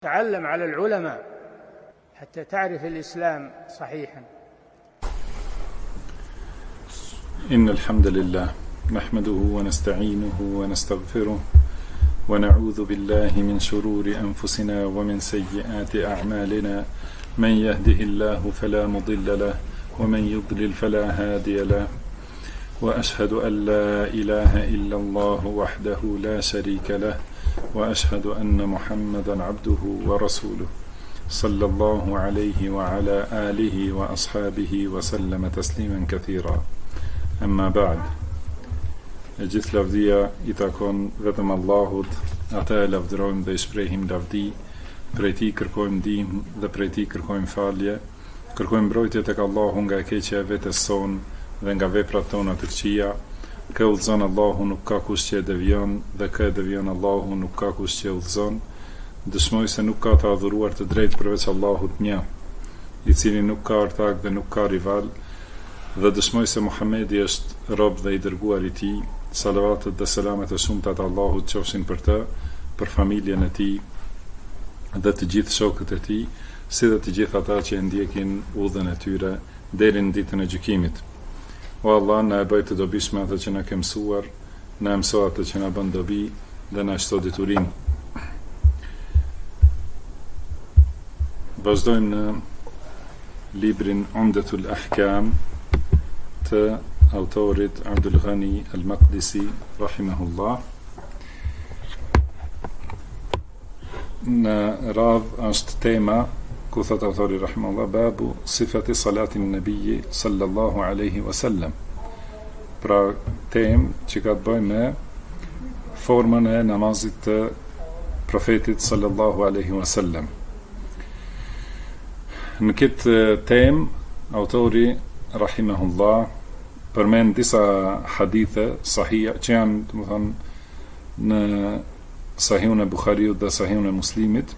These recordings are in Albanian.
تعلم على العلماء حتى تعرف الإسلام صحيحا. إن الحمد لله نحمده ونستعينه ونستغفره ونعوذ بالله من شرور أنفسنا ومن سيئات أعمالنا. من يهده الله فلا مضل له ومن يضلل فلا هادي له، وأشهد أن لا إله إلا الله وحده لا شريك له، وأشهد أن محمدا عبده ورسوله صلى الله عليه وعلى آله وأصحابه وسلم تسليما كثيرا. أما بعد، gjithë lavdia I takon vetëm Allahut, ata e lavdërojmë dhe I shprehim lavdi, prej Tij kërkojmë ndihmë dhe prej Tij kërkojmë falje, kërkojmë mbrojtje tek Allahu nga e keqja e vetes sonë dhe nga veprat tona të këqija. Kë udhëzon Allahu nuk ka kush që e devion, dhe kë e devion Allahu nuk ka kush që e udhëzon. Dëshmoj se nuk ka të adhuruar të drejtë përveç Allahut një, I cili nuk ka ortak dhe nuk ka rival, dhe dëshmoj se Muhamedi është rob dhe I dërguar I Tij. Salavatet dhe selamet e shumta të Allahut qofshin për të, për familjen e tij dhe të gjithë shokët e tij, si dhe të gjithë ata që e ndjekin udhën e tyre deri në ditën e gjykimit. O Allah, na e bëj të dobishme atë që na ke mësuar, na mëso atë që na bën dobi dhe na shto diturinë. Vazhdojmë në librin Umdatul Ahkam të autorit Abdul Ghani Al-Maqdisi rahimahullah. Në radhë është tema ku thot autori rahimahullah, babu sifati salatin nabiji sallallahu alaihi wasallam. Pra temë që ka të bëjë me formën e namazit të profetit sallallahu alaihi wasallam. Në këtë temë autori rahimahullah përmend disa hadithe sahih që janë, domethënë, në Sahihun e Buhariut dhe Sahihun e Muslimit,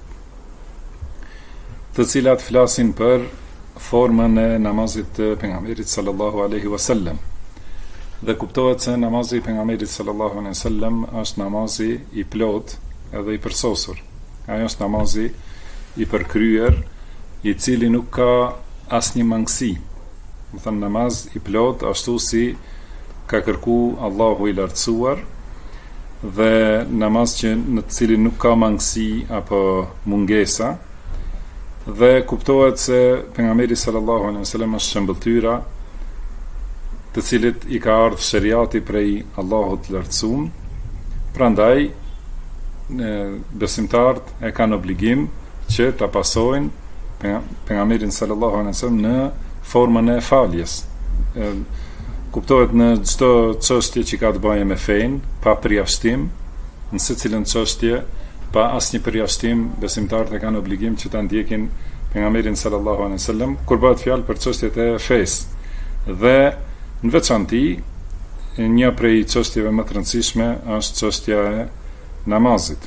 të cilat flasin për formën e namazit të pejgamberit sallallahu alaihi wasallam. Dhe kuptohet se namazi I pejgamberit sallallahu alaihi wasallam është namazi I plot edhe I përsosur. Ajo është namazi I përkryer, I cili nuk ka asnjë mangësi. Më thënë, namaz I plot ashtu si ka kërku Allahu I lartësuar, dhe namaz që në të cilin nuk ka mangësi apo mungesa, dhe kuptohet se pejgamberi sallallahu alaihi wasallam është shembëltyra të cilit I ka ardhur shariati prej Allahut të lartësuar. Prandaj besimtarët e kanë obligim që ta pasojnë pejgamberin sallallahu alaihi wasallam në formën e faljes. Kuptohet në çdo çështje që ka të bëjë me fen, pa përjashtim, në secilën çështje, pa asnjë përjashtim, besimtarët e kanë obligim që ta ndjekin pejgamberin sallallahu alaihi wasallam kur bëhet fjalë për çështjet e fesë. Dhe në veçanti, një prej çështjeve më të rëndësishme është çështja e namazit.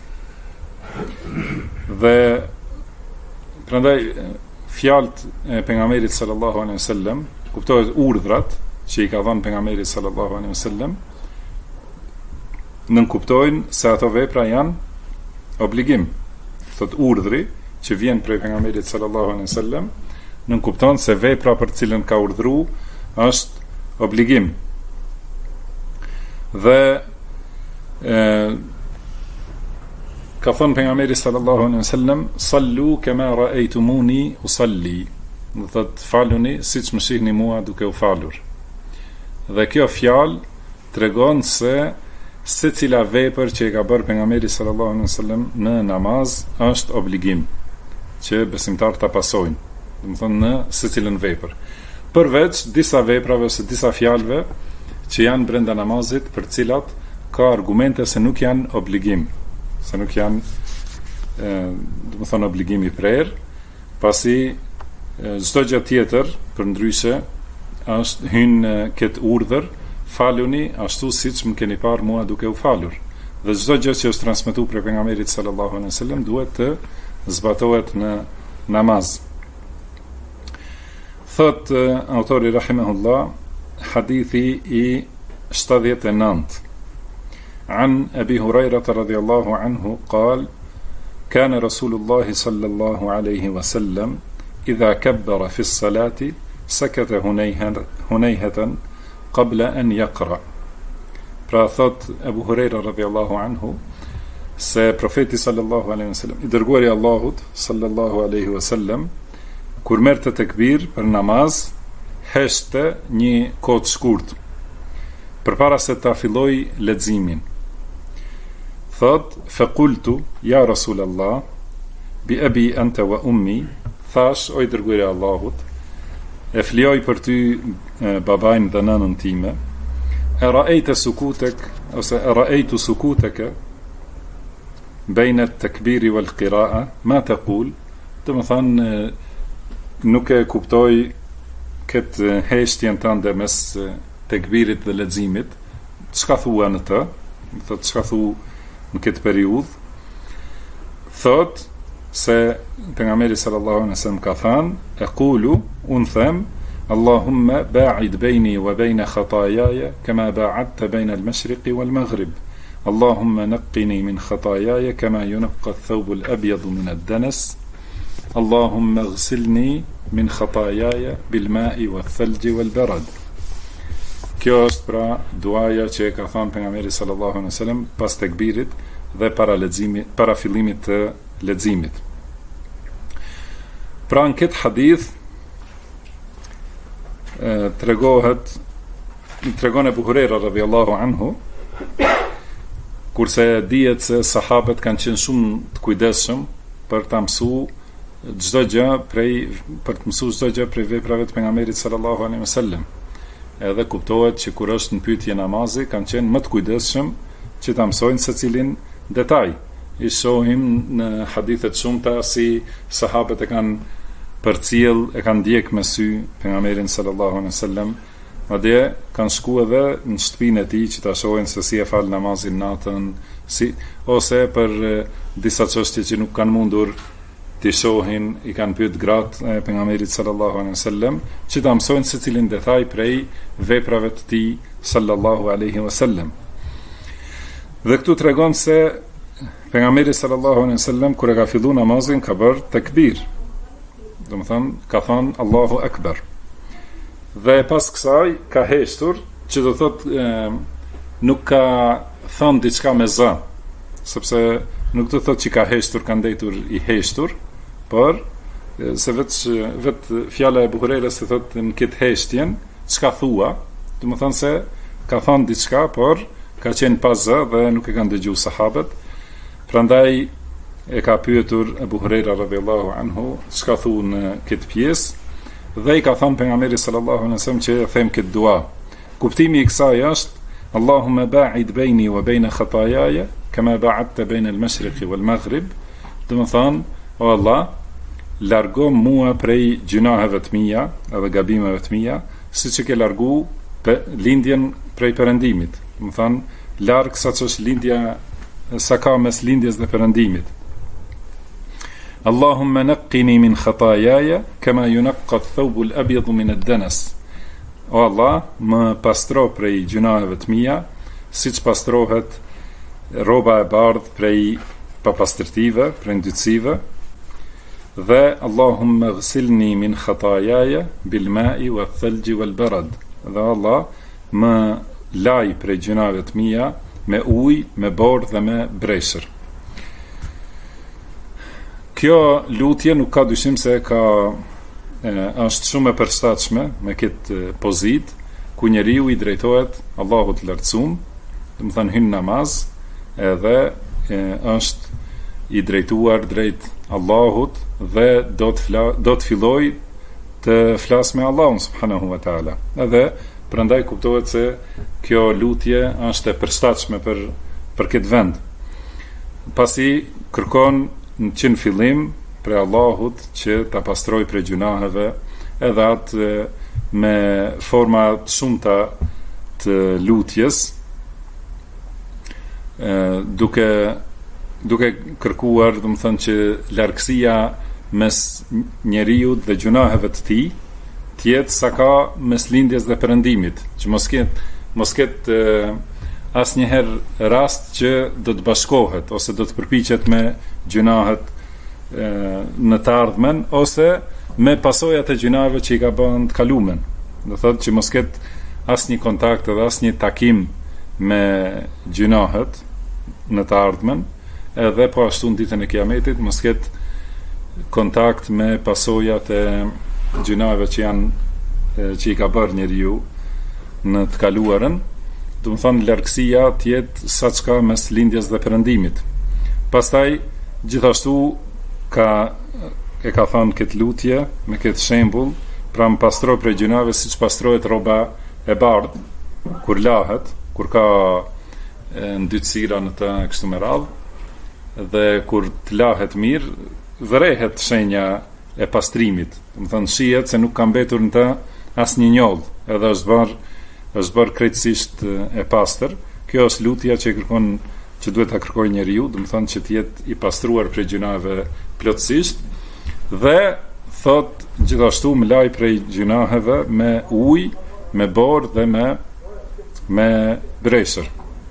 Dhe prandaj fjalët e pejgamberit sallallahu alaihi wasallam, kuptohet urdhrat që I ka dhënë pejgamberi sallallahu alaihi wasallam, nën kuptojnë se ato vepra janë obligim. Thot urdhri që vjen prej pejgamberit sallallahu alaihi wasallam, nën kupton se vepra për të cilën ka urdhëruar është obligim. Dhe ka thënë pejgamberi sallallahu alaihi wasallam, sallu kama ra'aytumuni usalli. Do thot, faluni siç më shihni mua duke u falur. Dhe kjo fjalë tregon se secila vepër që I ka bërë pejgamberi sallallahu alaihi wasallam në namaz është obligim që besimtarët ta pasojnë. Do të thonë, në secilën vepër. Përveç disa veprave ose disa fjalëve që janë brenda namazit, për cilat ka argumente se nuk janë obligim, se nuk janë do të thonë obligim I prerë, pasi çdo gjë tjetër përndryshe është hyn këtë urdhër, faluni ashtu siç më keni parë mua duke u falur. Dhe çdo gjë që është transmetuar prej pejgamberit sallallahu alaihi wasallam duhet të zbatohet në namaz. Thot autori rahimahullah, hadithi I 79. عن أبي هريرة رضي الله عنه قال kana Rasulullahi sallallahu alaihi wasallam idha kabbara fi s-salati sakata hunayhatan qabla an yaqra. Pra thot Abu Huraira radhiyallahu anhu se profeti sallallahu alaihi wasallam, i dërguari i Allahut sallallahu alaihi wasallam, kur merrte tekbir për namaz, heshte një kohë të shkurtër përpara se ta filloj leximin. Thot, faqultu ya Rasulallah, bi abi anta wa ummi, thash, o i dërguari i Allahut, e flijoj për ty babain dhe nënën time, e ra'ejte sukutek, ose e ra'ejtu sukuteke, bejnë të këbiri wal qira'a, ma të kul, të më thanë, nuk e kuptoj këtë heshtjen tënde mes të këbirit dhe leximit, çka thua në të, thot çka thu në këtë periudhë, thot se pejgamberi sallallahu alaihi wasallam ka thënë, e qulu, unë them, Allahumma ba'id bejni wa bejna khatajaja kama ba'adta bejna al-mashriqi wal-maghrib. Allahumma naqqini min khatajaja kama yunaqqa ath-thawbu al-abyadu min ad-danas. Allahumma ighsilni min khatajaja bil-ma'i wath-thalji wal-barad. Kjo është pra duaja që e ka thënë pejgamberi sallallahu alaihi wasallam pas tekbirit dhe para fillimit të leximit. Pra në këtë hadith tregon Abu Huraira radhiyallahu anhu, kurse dihet se sahabët kanë qenë shumë të kujdesshëm për ta mësuar çdo gjë prej veprave të pejgamberit sallallahu alaihi wasallam. Edhe kuptohet që kur është në pyetje namazi, kanë qenë më të kujdesshëm që ta mësojnë secilin detaj. I shohim në hadithet shumëta si sahabët e kanë përcjell, e kanë ndjek me sy pejgamberin sallallahu alaihi wasallam, madje kanë shkuar edhe në shtëpinë e tij që ta shohin se si e fal namazin natën, ose për disa çështje që nuk kanë mundur t'i shohin, i kanë pyet gratë e pejgamberit sallallahu alaihi wasallam, që ta mësojnë secilin detaj prej veprave të tij sallallahu alaihi wasallam. Dhe këtu tregon se pejgamberi sallallahu alaihi wasallam kur e ka filluar namazin ka bërë tekbir. Do më thënë, ka thënë Allahu Akbar. Dhe pas kësaj ka heshtur, që do thotë nuk ka thënë diçka me zë, sepse nuk do thotë që ka heshtur, ka ndejtur i heshtur, por se vetë fjala e Abu Hurajrës se thotë në këtë heshtjen, çka thua, do më thënë se ka thënë diçka, por ka qenë pas zë dhe nuk e kanë dëgjuar sahabët. Prandaj e ka pyetur Abu Huraira radhiyallahu anhu çka thu në këtë pjesë dhe i ka thënë pejgamberi sallallahu alaihi wasallam që them këtë dua. Kuptimi i kësaj është Allahumma ba'id baini wa baina khataayaya kama ba'adta baina al-mashriqi wal-maghrib. Do të thonë, o Allah, largo mua prej gjunaheve të mia edhe gabimeve të mia, siç e ke largu lindjen prej perëndimit. Do të thonë, larg sa ç'është lindja, sa ka mes lindjes dhe perëndimit. Allahumma naqqini min khataayaya kama yunaqqa ath-thawbu al-abyadu min ad-danas. O Allah, më pastro prej gjunaheve të mia, siç pastrohet rroba e bardhë prej papastërtive, prej ndytësive. Dhe Allahumma ighsilni min khataayaya bil-ma'i wath-thalji wal-barad. Dhe Allah, më laj prej gjunaheve të mia me ujë, me borë dhe me breshër. Kjo lutje nuk ka dyshim se është shumë e përshtatshme me këtë pozit, ku njeriu i drejtohet Allahut lartësuar, do të thënë hyn namaz, edhe është i drejtuar drejt Allahut dhe do të filloj të flas me Allahun subhanahu wa taala. Edhe prandaj kuptohet se kjo lutje është e përshtatshme për këtë vend. Pasi kërkon në fillim për Allahut që ta pastroj prej gjunaheve, edhe atë me forma të shumta të lutjes, duke kërkuar, do të thënë që largësia mes njeriu dhe gjunaheve të tij të jetë sa ka mes lindjes dhe perëndimit, që mos ketë asnjëherë rast që do të bashkohet ose do të përpiqet me gjunahet në të ardhmen ose me pasojat e gjunave që i ka bën të kalumen. Do thotë që mos ketë asnjë kontakt edhe asnjë takim me gjunahet në të ardhmen, edhe po ashtu në ditën e Kiametit mos ketë kontakt me pasojat e gjunave që i ka bërë njeriu në të kaluarën. Do të thonë largësia të jetë sa çka mes lindjes dhe perëndimit. Pastaj gjithashtu e ka thënë këtë lutje me këtë shembull, pra më pastroj prej gjunave siç pastrohet rroba e bardhë kur lahet, kur ka ndytësira në të kështu me radhë, dhe kur të lahet mirë, vërehet shenja e pastrimit. Do të thonë shihet se nuk ka mbetur në të asnjë njoll, edhe është bërë krejtësisht e pastër. Kjo është lutja që duhet ta kërkojë njeriu, do të thonë që të jetë i pastruar prej gjunave plotësisht, dhe thot gjithashtu më laj prej gjunaheve me ujë, me borë dhe me breshër.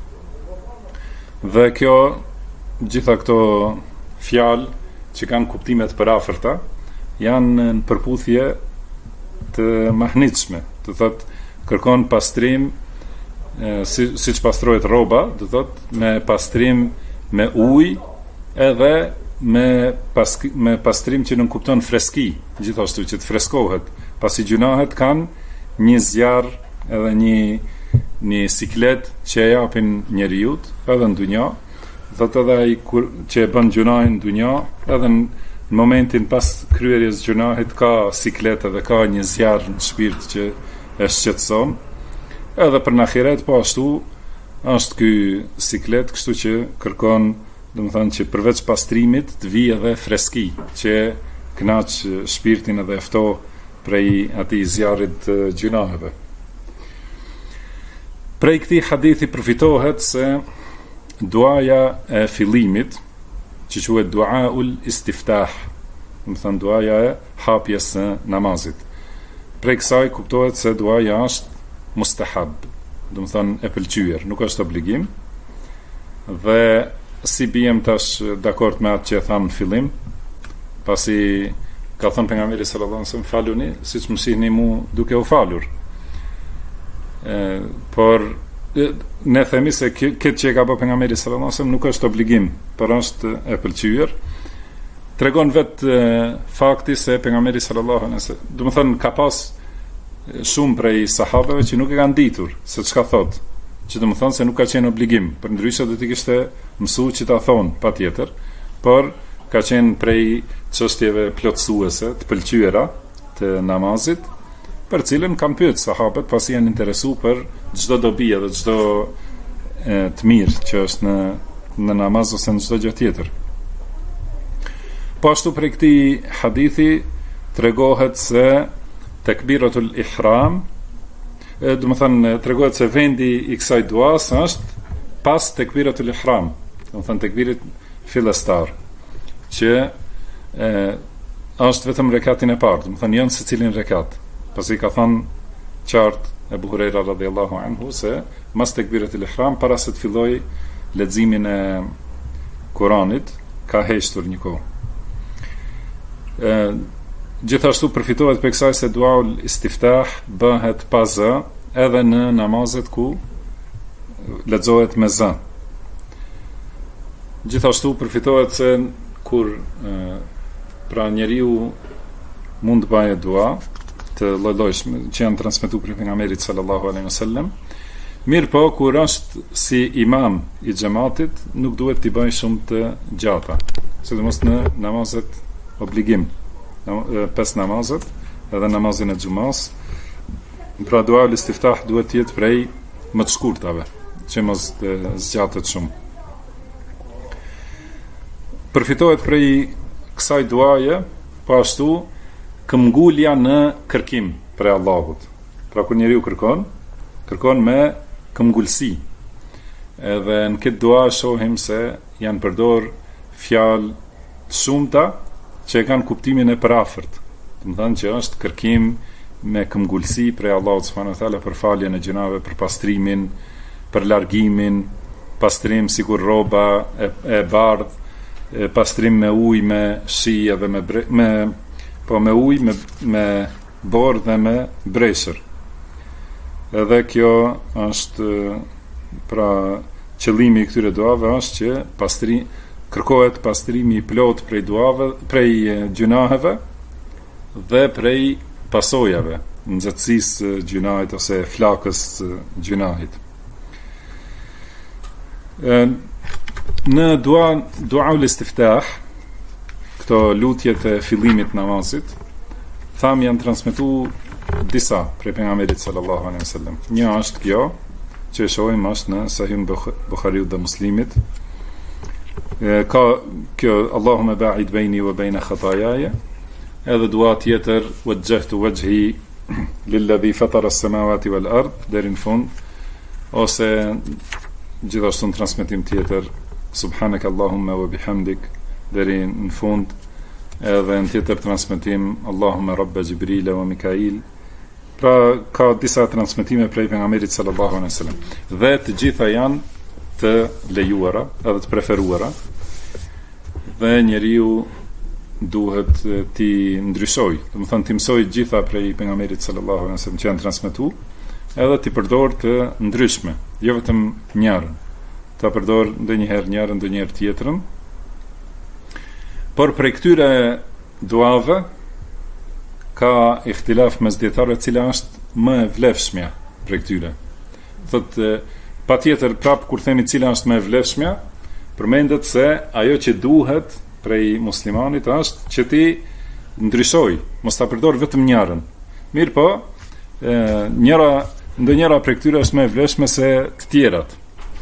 Dhe kjo, gjitha këto fjalë që kanë kuptimet përafërta, janë në përputhje të mahnitshme. Do thot kërkon pastrim siç pastrohet rroba, do thot me pastrim me ujë, edhe me pastrim që nuk kupton freski, gjithashtu që të freskohet, pasi gjunahet kanë një zjarr edhe një siklet që e japin njeriu edhe në dunja. Thot edhe ai që e bën gjunahin në dunja, edhe në momentin pas kryerjes gjunahit ka siklet edhe ka një zjarr në shpirt që e shqetëson. Edhe për në ahiret po ashtu është ky siklet, kështu që kërkon, do të thonë që përveç pastrimit të vijë edhe freski që kënaq shpirtin edhe fto prej atij zjarrit të gjunaheve. Prej këtij hadithi përfitohet se duaja e fillimit, që quhet duaul istiftah, do të thonë duaja e hapjes së namazit. Prej kësaj kuptohet se duaja është mustahab, do të thonë e pëlqyer, nuk është obligim. Dhe si bijem tash dakord me atë që e tham në fillim, pasi ka thënë pejgamberi sallallahu alajhi wasallam, faluni siç më shihni mu duke u falur. Por ne themi se këtë që e ka bërë pejgamberi sallallahu alajhi wasallam nuk është obligim, por është e pëlqyer. Tregon vetë fakti se pejgamberi sallallahu alajhi wasallam, do të thonë ka pas shumë prej sahabeve që nuk e kanë ditur se çka thot, që do të thonë se nuk ka qenë obligim, për ndryshe do të kishte mësuar që ta thonë patjetër, por ka qenë prej çështjeve plotësuese të pëlqyera të namazit, për cilën kanë pyet sahabët pasi janë interesuar për çdo dobi dhe çdo të mirë që është në namaz ose në çdo gjë tjetër. Po ashtu prej këtij hadithi tregohet se takbiratul ihram, do të thënë tregohet se vendi i kësaj duas është pas takbiratul ihram, do të thënë takbirit fillestar, që është vetëm rekatin e parë, do të thënë janë secilin rekat, pasi ka thënë qartë Ebu Hurajra radhiyallahu anhu se mas takbiratul ihram, para se të filloj leximin e Kuranit, ka heshtur një kohë. Gjithashtu përfitohet për kësaj se duaul istiftah bëhet pa zë edhe në namazet ku lexohet me zë. Gjithashtu përfitohet se kur pra njeriu mund të bëjë dua të lloj-llojshme që janë transmetuar prej pejgamberit sallallahu alaihi wasallam, mirë po kur është si imam i xhamatit nuk duhet t'i bëjë shumë të gjata, sidomos në namazet obligim, 5 namazet, edhe namazin e xumas. Pra dua istiftah duhet të jetë prej më të shkurtave, që mos zgjatet shumë. Përfitohet prej kësaj duaje po ashtu këmbgulja në kërkim për Allahut. Pra kur njeriu kërkon me këmbgulsi. Edhe në këtë dua shohim se janë përdor fjalë të shumta që e kanë kuptimin e përafërt. Do të thënë që është kërkim me këmbgulsi për Allahut subhanahu wa taala, për faljen e gjunave, për pastrimin, për largimin, pastrim sikur rroba e bardh, pastrim me ujë, me shi edhe me ujë, me borë dhe me breshër. Edhe kjo është pra qëllimi i këtyre duave është që kërkohet pastrimi i plot prej duave, prej gjunaheve dhe prej pasojave, nxehtësisë gjunahit ose flakës gjunahit. Në dua ul-istiftah, këto lutjet e fillimit namazit, tham janë transmetuar disa prej pejgamberit sallallahu alaihi wasallam. Një është kjo që e shohim është në Sahihun Buhariut dhe Muslimit. Ka kjo Allahumma ba'id baini wa baina khataayaya, edhe dua tjetër wajjahtu wajhi lilladhi fatara as-samawati wal ard deri në fund, ose gjithashtu në transmetim tjetër subhanaka Allahumma wa bihamdik deri në fund, edhe në tjetër transmetim Allahumma rabba Jibril wa Mikail. Pra ka disa transmetime prej pejgamberit sallallahu alaihi wasallam, dhe të gjitha janë të lejuara edhe të preferuara, dhe njeriu duhet t'i ndryshoj, domethënë t'i mësoj gjitha prej pejgamberit sallallahu alaihi wasallam që janë transmetuar, edhe t'i përdor të ndryshme, jo vetëm njërin, ta përdor ndonjëherë njërin, ndonjëherë tjetrën. Por prej këtyre duave ka ihtilaf mes dietarëve cila është më e vlefshmja prej këtyre. Thotë patjetër prap kur themi cila është më e vlefshmja, përmendet se ajo që duhet prej muslimanit është që ti ndryshoj, mos ta përdor vetëm njërin. Mirë po, ndonjëra prej këtyre është më e vlefshme se të tjerat.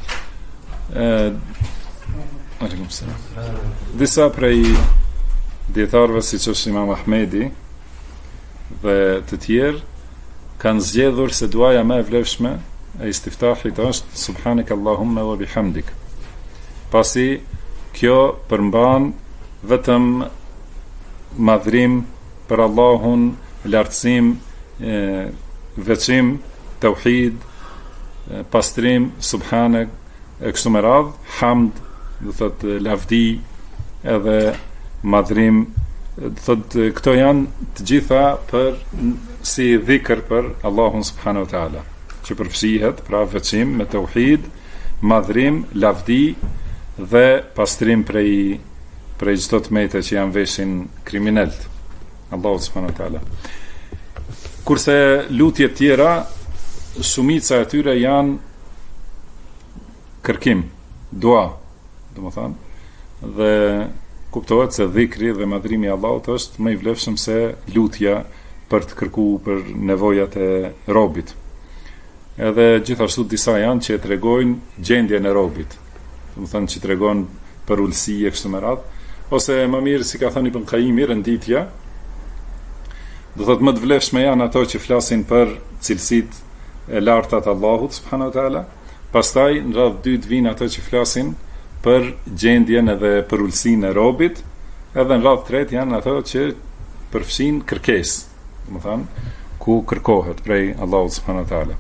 Disa prej dietarëve siç është Imam Ahmedi dhe të tjerë kanë zgjedhur se duaja më e vlefshme e istiftahit është subhanak Allahumma wa bihamdik. Pasi kjo përmban vetëm madhrim për Allahun, lartësim, veçim, tauhid, pastrim, subhanak, e kështu me radhë, hamd, do thotë lavdi, edhe madhrim, do thotë këto janë të gjitha për si dhikr për Allahun subhanahu wa taala, që përfshihet pra veçim me tauhid, madhrim, lavdi dhe pastrim prej çdo tmete që janë veshin kriminalt Allahu subhanahu wa taala. Kurse lutjet tjera, shumica e tyre janë kërkim, dua, domethënë, dhe kuptohet se dhikri dhe madhrimi i Allahut është më i vlefshëm se lutja për të kërkuar për nevojat e robit. Edhe gjithashtu disa janë që tregojnë gjendjen e robit, domethënë që tregon për ulësi e kështu me radhë, ose më mirë si ka thënë Ibn Qayyimi, renditja, do thotë më të vlefshme janë ato që flasin për cilësitë e larta të Allahut subhanahu wa taala. Pastaj në radhë dytë vijnë ato që flasin për gjendjen edhe për ulësinë e robit, edhe në radhë tretë janë ato që përfshin kërkesë, domethënë ku kërkohet prej Allahut subhanahu wa taala.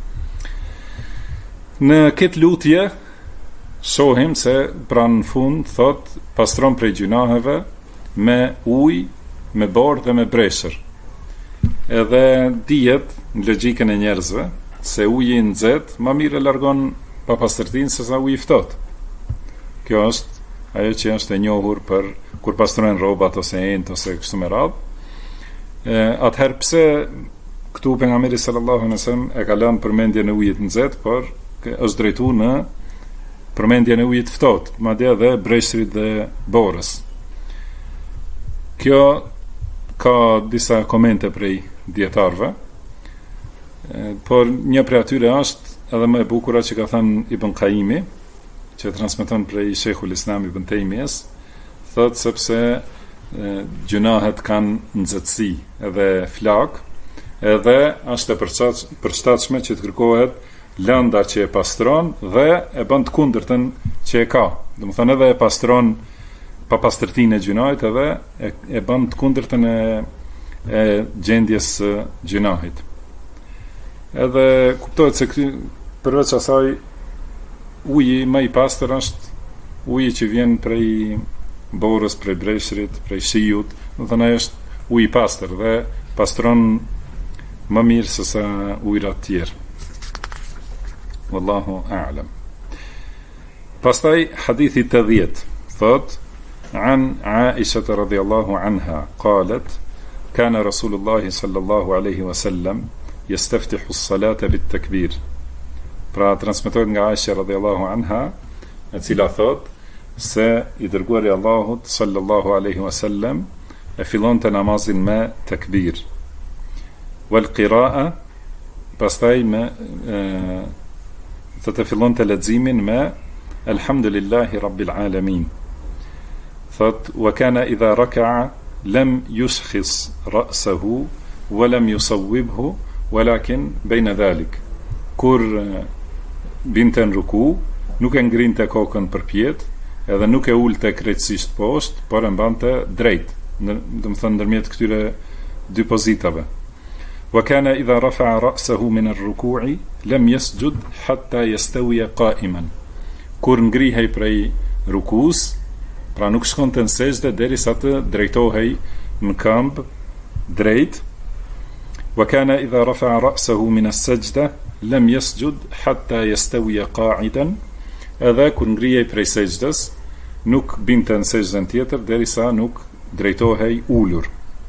Në këtë lutje shohim se pranë në fund thot pastron prej gjunaheve me ujë, me borë dhe me breshër. Edhe dihet në logjikën e njerëzve se uji i nxehtë më mirë largon papastërtinë se sa uji i ftohtë. Kjo është ajo që është e njohur për kur pastrojnë rrobat ose ent ose kështu me radhë. Atëherë pse këtu pejgamberi sallallahu alaihi wasallam e ka lënë përmendjen e ujit të nxehtë, por është drejtuar në përmendjen e ujit të ftohtë, madje edhe breshrit dhe borës. Kjo ka disa komente prej dietarëve, por një prej atyre është edhe më e bukura që ka thënë Ibn Qayyimi, që transmeton prej Sheikhul Islam Ibn Taymiyes, thotë sepse gjunahet kanë nxehtësi edhe flak, edhe është e përshtatshme që të kërkohet lënda që e pastron dhe e bën të kundërtën që e ka. Domethënë edhe e pastron papastërtinë e gjunahit, edhe e bën të kundërtën e gjendjes së gjunahit. Edhe kuptohet se përveç asaj uji më i pastër është uji që vjen prej borës, prej breshrit, prej shiut, do të thënë ai është uji i pastër dhe pastron më mirë se sa ujrat tjerë. Wallahu a'lam. Pastaj hadithi 80 thot عن عائشة رضي الله عنها قالت كان رسول الله صلى الله عليه وسلم يستفتح الصلاة بالتكبير. Pra transmetohet nga Aisha radhiyallahu anha, e cila thot se i dërguari i Allahut sallallahu alaihi wasallam e fillonte namazin me takbir. Wal qira'a, pastaj me të fillonte leximin me Alhamdulillahi Rabbil Alamin. Thot wa kana idha raka'a lam yushkhis ra'sahu wa lam yusawwibhu walakin bayna dhalik. Kur binte në ruku, nuk e ngrinte kokën përpjet, edhe nuk e ulte krejtësisht poshtë, por e mbante drejt, do të thënë ndërmjet këtyre dy pozitave. Wa kana idha rafa'a ra'sahu min ar-ruku'i lam yasjud hatta yastawiya qa'iman. Kur ngrihej prej rukus, pra nuk shkonte në sejdë derisa të drejtohej në këmbë drejt. Wa kana idha rafa'a ra'sahu min as-sajda lam yasjud hatta yastawiya qa'idan. Edhe kur ngrihej prej sejdës, nuk binte në sejdën tjetër derisa nuk drejtohej ulur.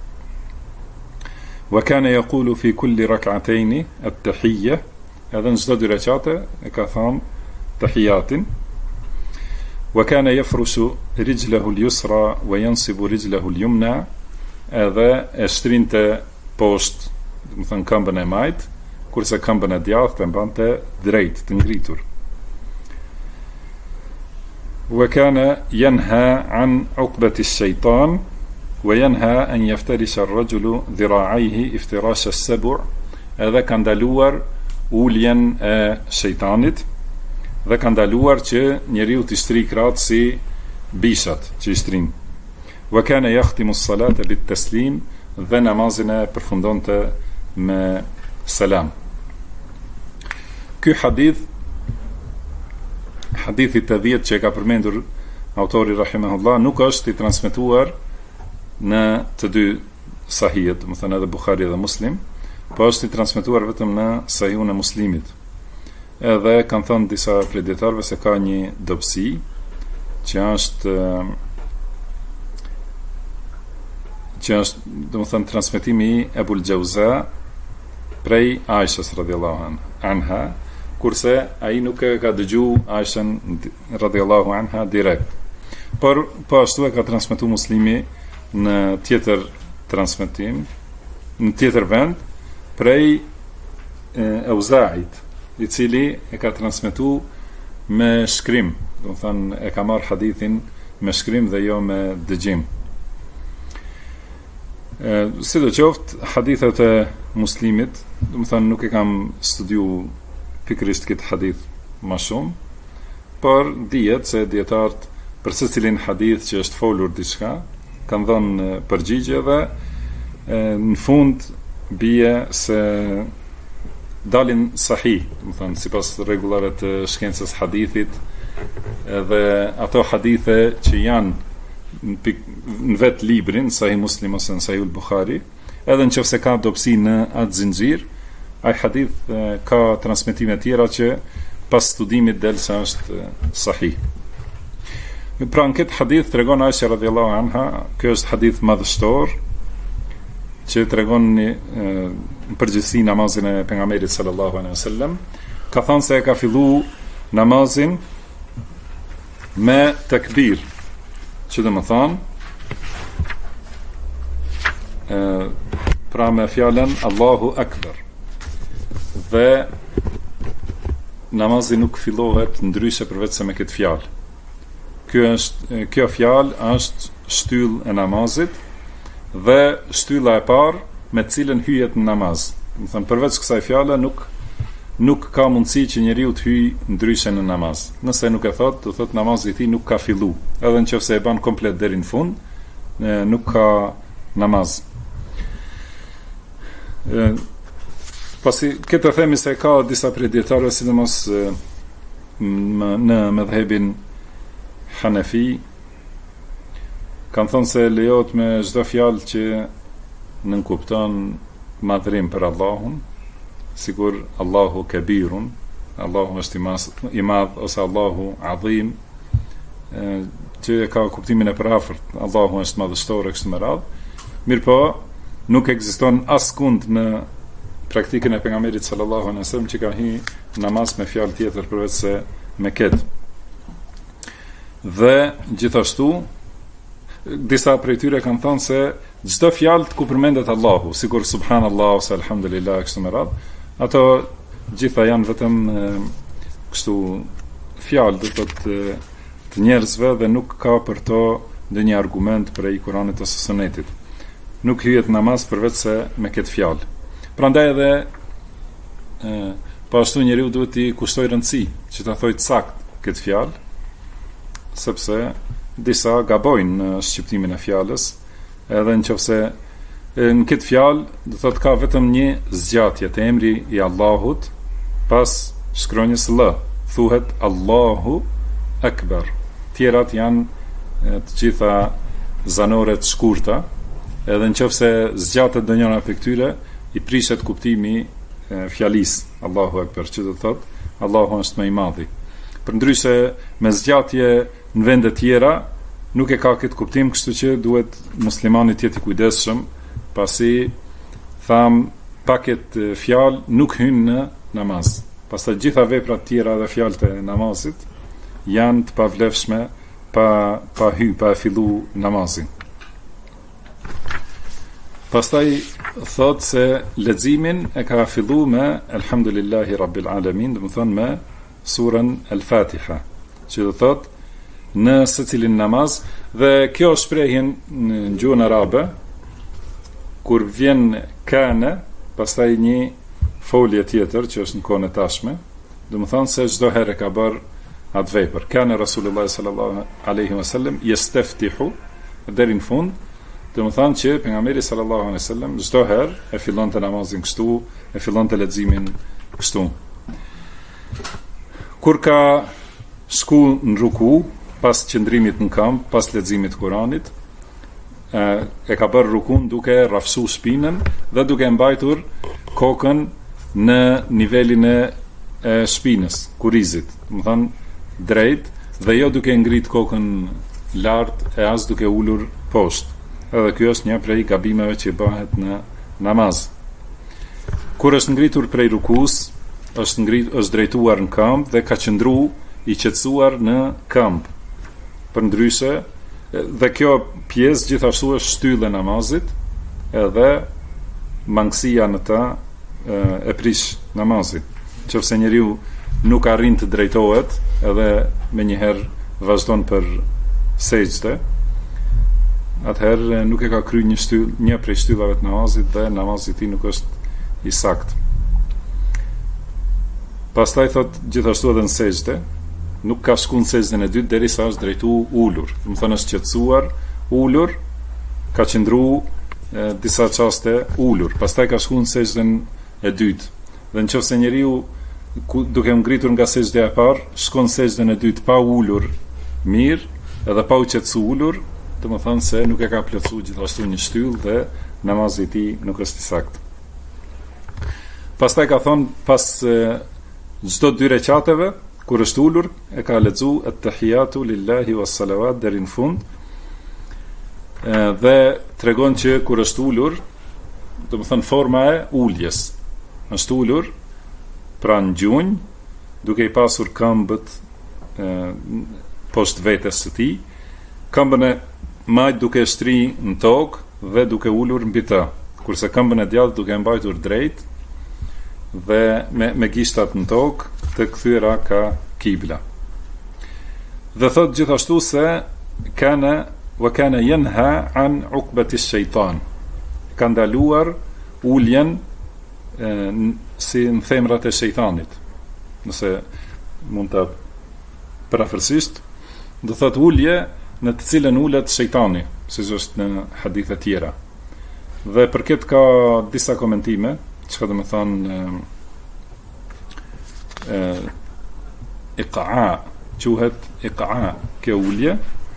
Wa kana yaqulu fi kulli rak'atayn at-tahiyya, edhe në çdo dy rekate e ka thënë tahiyatin. Wa kana yafrushu rijlahu al-yusra wa yansibu rijlahu al-yumna, edhe e shtrinte poshtë, do të thënë këmbën e majt, kurse këmbën e djathtë e mbante drejt, të ngritur. Wa kana yanha an uqbati ash-shaytan wa yanha an yaftarisha ar-rajulu dhira'ayhi iftirash as-sab', edhe ka ndaluar uljen e shejtanit dhe ka ndaluar që njeriu të shtri krahët si bishat që i shtrin. Wa kana yakhtimu as-salata bit-taslim, dhe namazin e përfundonte me selam. Ky hadithi të 10 që e ka përmendur autori rahimahullah nuk është i transmetuar në të dy sahihet, do të thënë edhe Buhari dhe Muslim, po është i transmetuar vetëm në Sahihun e Muslimit. Edhe kanë thënë disa prej dietarëve se ka një dobësi që është do të thënë transmetimi i Ebul Jauza prej Aishës radhiyallahu anha, kurse ai nuk e ka dëgju Aishën radhiyallahu anha direkt. Por po ashtu e ka transmetuar Muslimi në tjetër transmetim, në tjetër vend prej Auza'it, i cili e ka transmetuar me shkrim, do të thënë e ka marrë hadithin me shkrim dhe jo me dëgjim. Sidoqoftë, hadithet e Muslimit, do të thënë nuk e kam studiu pikërisht këtë hadith më shumë, por dihet se dietarët për secilin hadith që është folur diçka, kanë dhënë përgjigje dhe në fund bie se dalin sahih, do të thënë sipas rregullave të shkencës hadithit, edhe ato hadithe që janë në vetë librin Sahih Muslim ose në Sahih Buhari, edhe nëse ka dobësi në atë zinxhir, ai hadith ka transmetime tjera që pas studimit del se është sahih. Pra në këtë hadith tregon Aisha radhiyallahu anha, ky është hadith madhështor që tregon në përgjithësi namazin e pejgamberit sallallahu alaihi wasallam. Ka thënë se e ka filluar namazin me takbir, që do të thonë pra me fjalën Allahu Akbar. Dhe namazi nuk fillohet ndryshe përveç se me këtë fjalë. Kjo fjalë është shtyllë e namazit dhe shtylla e parë me cilën hyjet në namaz. Do të thënë përveç kësaj fjale nuk ka mundësi që njeriu të hyjë ndryshe në namaz. Nëse nuk e thot, do thot namazi i tij nuk ka fillu. Edhe nëse e bën komplet deri në fund, nuk ka namaz. Pasi këtë themi se ka disa prej dietarëve, sidomos në mëdhebin Hanefi kanë thonë se lejohet me çdo fjalë që nënkupton madhrim për Allahun, sigur Allahu Kabirun, Allahu është i madh, ose Allahu Adhim, që ka kuptimin e përafërt, Allahu është madhështor e kështu me radhë. Mirë po, nuk ekziston askund në praktikën e pejgamberit sallallahu alaihi wasallam që ka hyrë namaz me fjalë tjetër përveç se me këtë. Dhe gjithashtu disa prej tyre kanë thënë se çdo fjalë ku përmendet Allahu, sikur subhanallahu ose alhamdulillah kështu me radhë, ato gjitha janë vetëm kështu fjalë të njerëzve dhe nuk ka për to ndonjë argument prej Kuranit ose Sunetit. Nuk hyjet namaz përveç se me këtë fjalë. Prandaj edhe po ashtu njeriu duhet i kushtoj rëndësi që ta thojë sakt këtë fjalë, sepse disa gabojnë në shqiptimin e fjalës, edhe nëse në këtë fjalë do thotë ka vetëm një zgjatje të emri i Allahut pas shkronjës L, thuhet Allahu Akbar. Tjerat janë të gjitha zanore të shkurta, edhe nëse zgjatet ndonjëra prej këtyre, i prishet kuptimi fjalisë Allahu Akbar, që do thotë Allahu është më i madhi. Përndryshe me zgjatje në vende tjera nuk e ka këtë kuptim, kështu që duhet muslimani të jetë i kujdesshëm, pasi tham paket fjalë nuk hyn në namaz. Pastaj gjitha veprat tjera dhe fjalët e namazit janë të pavlefshme pa fillu namazin. Pastaj thot se leximin e ka fillu me Elhamdulillahi Rabbil Alamin, dhe më thonë me surën El-Fatiha, që do thot në secilin namaz, dhe kjo shprehjen në gjuhën arabe, kur vjen kane, pastaj një folje tjetër që është në kohën e tashme, do të thonë se çdo herë ka bërë atë vepër. Kane Rasulullah sallallahu alaihi wasallam yastaftihu deri në fund, do të thonë që pejgamberi sallallahu alaihi wasallam çdo herë e fillonte namazin kështu, e fillonte leximin kështu. Kur ka shku në ruku, pas qëndrimit në këmbë, pas leximit të Kuranit, e ka bërë rukun duke rrafsu shpinën dhe duke mbajtur kokën në nivelin e shpinës, kurizit, më thënë drejt, dhe jo duke ngrit kokën lart e as duke ulur poshtë. Edhe kjo është një prej gabimeve që bëhet në namaz. Kur është ngritur prej rukus, është drejtuar në këmbë dhe ka qëndru i qetësuar në këmbë. Përndryshe, dhe kjo pjesë gjithashtu është shtyllë e namazit, edhe mangësia në ta e prish namazit. Qofse njeriu nuk arrin të drejtohet, edhe me njëherë vazhdon për sejdë, atëherë nuk e ka kry një prej shtyllave të namazit dhe namazit i nuk është i sakt. Pastaj thot gjithashtu edhe në sejdë, nuk ka shku në sejdën e dytë derisa është drejtu ulur. Do të thonë është qetësuar, ulur, ka qëndru disa çaste ulur. Pastaj ka shku në sejdën e dytë. Dhe nëse njeriu duke ngritur nga sejdja e parë, shkon në sejdën e dytë pa ulur mirë, edhe pa u qetësu ulur, do të thonë se nuk e ka plotësuar gjithashtu një shtyllë dhe namazi i tij nuk është i saktë. Pastaj ka thonë pas çdo dy rekateve, kur është ulur, e ka lexu at-tahiyatu lillahi was-salawat deri në fund. Dhe tregon që kur është ulur, do të thonë forma e uljes, është ulur pra në gjunjë, duke i pasur këmbët poshtë vetes së tij, këmbën e majt duke shtri në tokë dhe duke ulur mbi të, kurse këmbën e djathtë duke mbajtur drejt dhe me gishtat në tokë, të kthyer ka kibla. Dhe thot gjithashtu se kana yanha an uqbati ash-shaytan. Ka ndaluar uljen si në themrat e shejtanit. Nëse mund ta parafrasisht, do thot ulje në të cilën ulet shejtani, siç është në hadithe tjera. Dhe për këtë ka disa komentime, çka do të thonë iqa, quhet iqa, kjo ulje.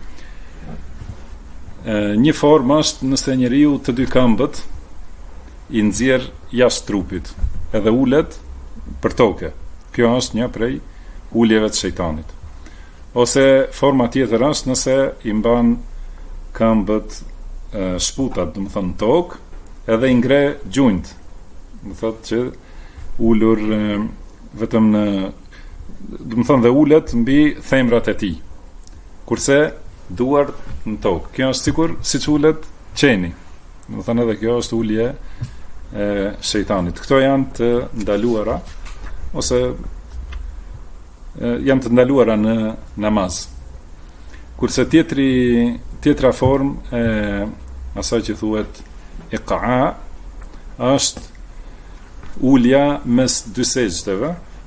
Një formë është nëse njeriu të dy këmbët i nxjerr jashtë trupit, edhe ulet për tokë. Kjo është një prej uljeve të shejtanit. Ose forma tjetër është nëse i mban këmbët shputat, do të thonë tokë, edhe i ngre gjunjt. Do thotë që ulur vetëm në, do të thonë dhe ulet mbi themrat e tij. Kurse duart në tokë. Kjo është sikur siç ulet qeni. Do të thonë edhe kjo është ulje e shejtanit. Këto janë të ndaluara ose janë të ndaluara në namaz. Kurse tjetra formë e asaj që thuhet iqa është ulja mes dy sejdëve,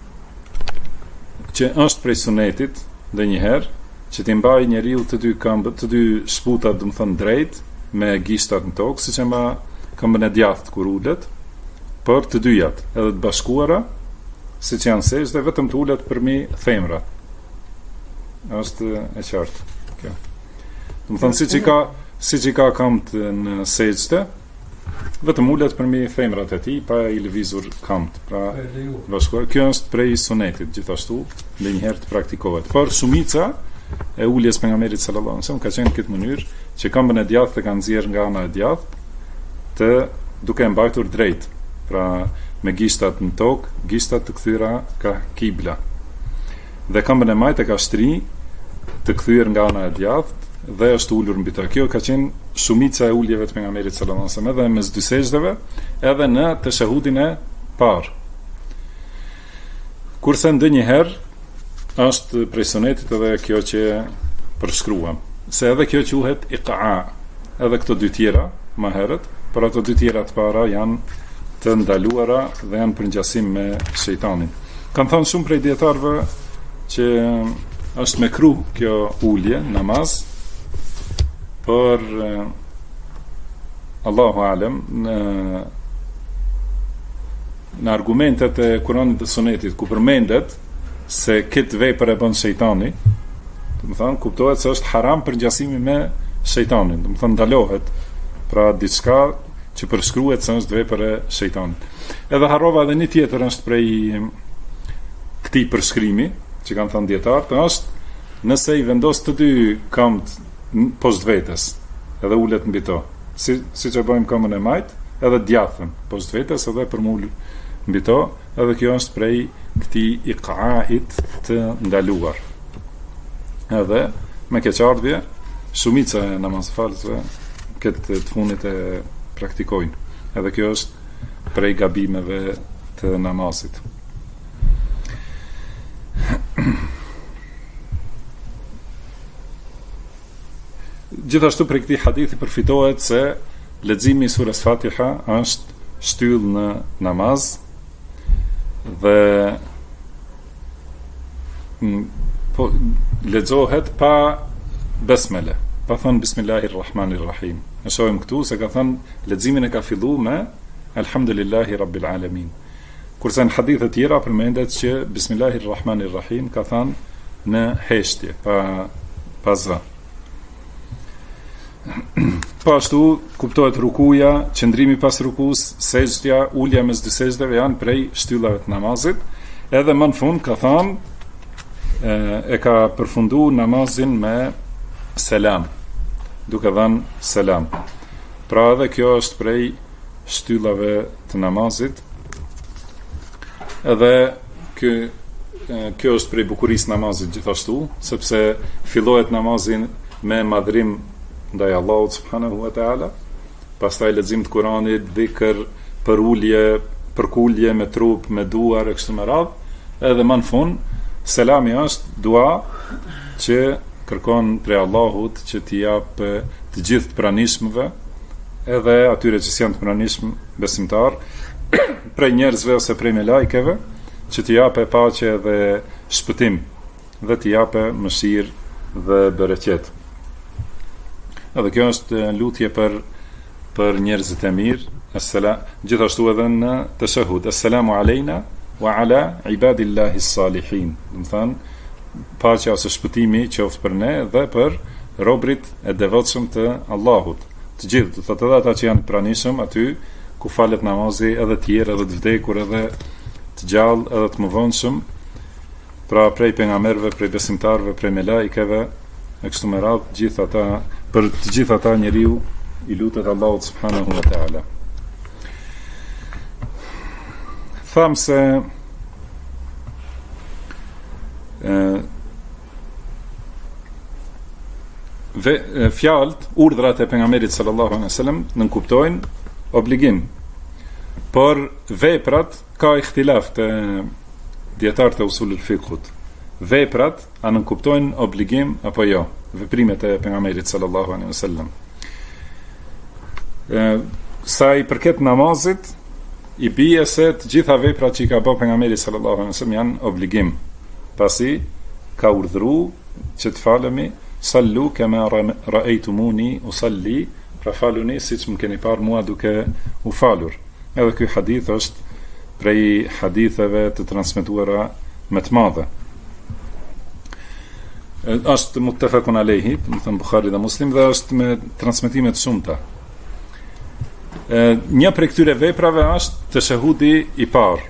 që është prej sunetit ndonjëherë që t'i mbaj njeriu të dy këmbët, të dy shputat, do të thonë drejt, me gishtat në tokë, siç e mba këmbën e djathtë kur ulet, por të dyjat edhe të bashkuara, siç janë sejdë, vetëm të ulet përmi themrat. Është e qartë kjo. Do të thonë siç i ka këmbët në sejdë, vetëm ulet përmi themrat e tij, pa i lëvizur këmbët. Pra bashkuar, kjo është prej sunetit, gjithashtu ndonjëherë të praktikohet. Por shumica e uljes pejgamberit sallallahu alajhi wasallam ka qenë në këtë mënyrë që këmbën e djathtë kanë nxjerr nga ana e djathtë, të duke mbajtur drejt, pra me gishtat në tokë, gishtat të kthyer ka kibla. Dhe këmbën e majtë ka shtri të kthyer nga ana e djathtë dhe është ulur mbi to. Kjo ka qenë shumica e uljeve të pejgamberit sallallahu alajhi wasallam, edhe mes dy sejdëve, edhe në teshahudin e parë. Kurse ndonjëherë është prej sunetit edhe kjo që përshkruam, se edhe kjo quhet iqa, edhe këto dy tjera më herët, por ato dy tjera të para janë të ndaluara dhe janë për ngjasim me shejtanin. Kanë thënë shumë prej dietarëve që është mekruh kjo ulje namaz, por Allahu alem në argumentet e Kuranit dhe Sunetit ku përmendet se këtë vepër e bën shejtani, do të thonë kuptohet se është haram për ngjasimi me shejtanin, do të thonë ndalohet, pra diçka që përshkruhet se është vepër e shejtanit. Edhe harrova edhe një tjetër është prej këtij përshkrimi që kanë thënë dietarët, është nëse i vendos të dy këmbët poshtë vetes, edhe ulet mbi to, siç e bëjmë këmbën e majt, edhe djathtën poshtë vetes edhe për mul mbi to, edhe kjo është prej këtij iqa'it të ndaluar. Edhe me keqardhje shumica e namazfalësve këtë të fundit e praktikojnë. Edhe kjo është prej gabimeve të namazit. Gjithashtu për këtij hadithi përfitohet se leximi i surës Fatiha është shtyllë në namaz dhe po lexohet pa besmele, pa thënë Bismillahirrahmanirrahim. Ne shohim këtu se ka thënë leximin e ka filluar me Alhamdulillahi Rabbil Alamin. Kurse në hadithe tjera përmendet që Bismillahirrahmanirrahim ka thënë në heshtje, pa zë. Pashtu kuptohet rukuja, qëndrimi pas rukus, sejdja, ulja mes dy sejdave janë prej shtyllave të namazit. Edhe më në fund ka thënë e ka përfundu namazin me selam, duke dhënë selam. Pra edhe kjo është prej shtyllave të namazit. Edhe kjo është prej bukurisë namazit gjithashtu, sepse fillohet namazin me madhrim ndaj Allahut subhanahu wa taala, pastaj lexim të Kuranit, dhikr, përulje, përkulje me trup, me duar e kështu me radhë, edhe më në fund selami është dua që kërkon prej Allahut që t'i jap të gjithë të pranishmëve, edhe atyre që janë të pranishëm besimtar, prej njerëzve ose prej melajkeve, që t'i jape paqe dhe shpëtim, dhe t'i jape mëshirë dhe bereqet. Edhe kjo është lutje për njerëzit e mirë, gjithashtu edhe në tashahhud, Assalamu alejna wa ala ibadillahi salihin. Do të thënë paqja ose shpëtimi qoftë për ne dhe për robrit e devotshëm të Allahut. Të gjithë, do të thotë edhe ata që janë pranishëm aty ku falet namazi, edhe të tjerë, edhe të vdekur, edhe të gjallë, edhe të mëvonshëm, pra prej pejgamberëve, prej besimtarëve, prej melajkeve, e kështu me radhë, gjithë ata, për të gjithë ata njeriu i lutet Allahut subhanahu wa taala. Tham se fjalët, urdhrat e pejgamberit sallallahu alaihi wasallam nënkuptojnë obligim, por veprat ka ihtilaf të dietarët e usulul fiqhut. Veprat a nënkuptojnë obligim apo jo, veprimet e pejgamberit sallallahu alaihi wasallam. Sa i përket namazit, i bie se të gjitha veprat që i ka bërë pejgamberi sallallahu alaihi wasallam janë obligim. Pasi ka urdhëruar që të falemi, sallu kama ra'aytumuni usalli, pra faluni siç më keni parë mua duke u falur. Edhe ky hadith është prej haditheve të transmetuara më të mëdha. Është muttafaqun alayhi, do të thënë Buhari dhe Muslim, dhe është me transmetime të shumta. Një prej këtyre veprave është teshahudi i parë.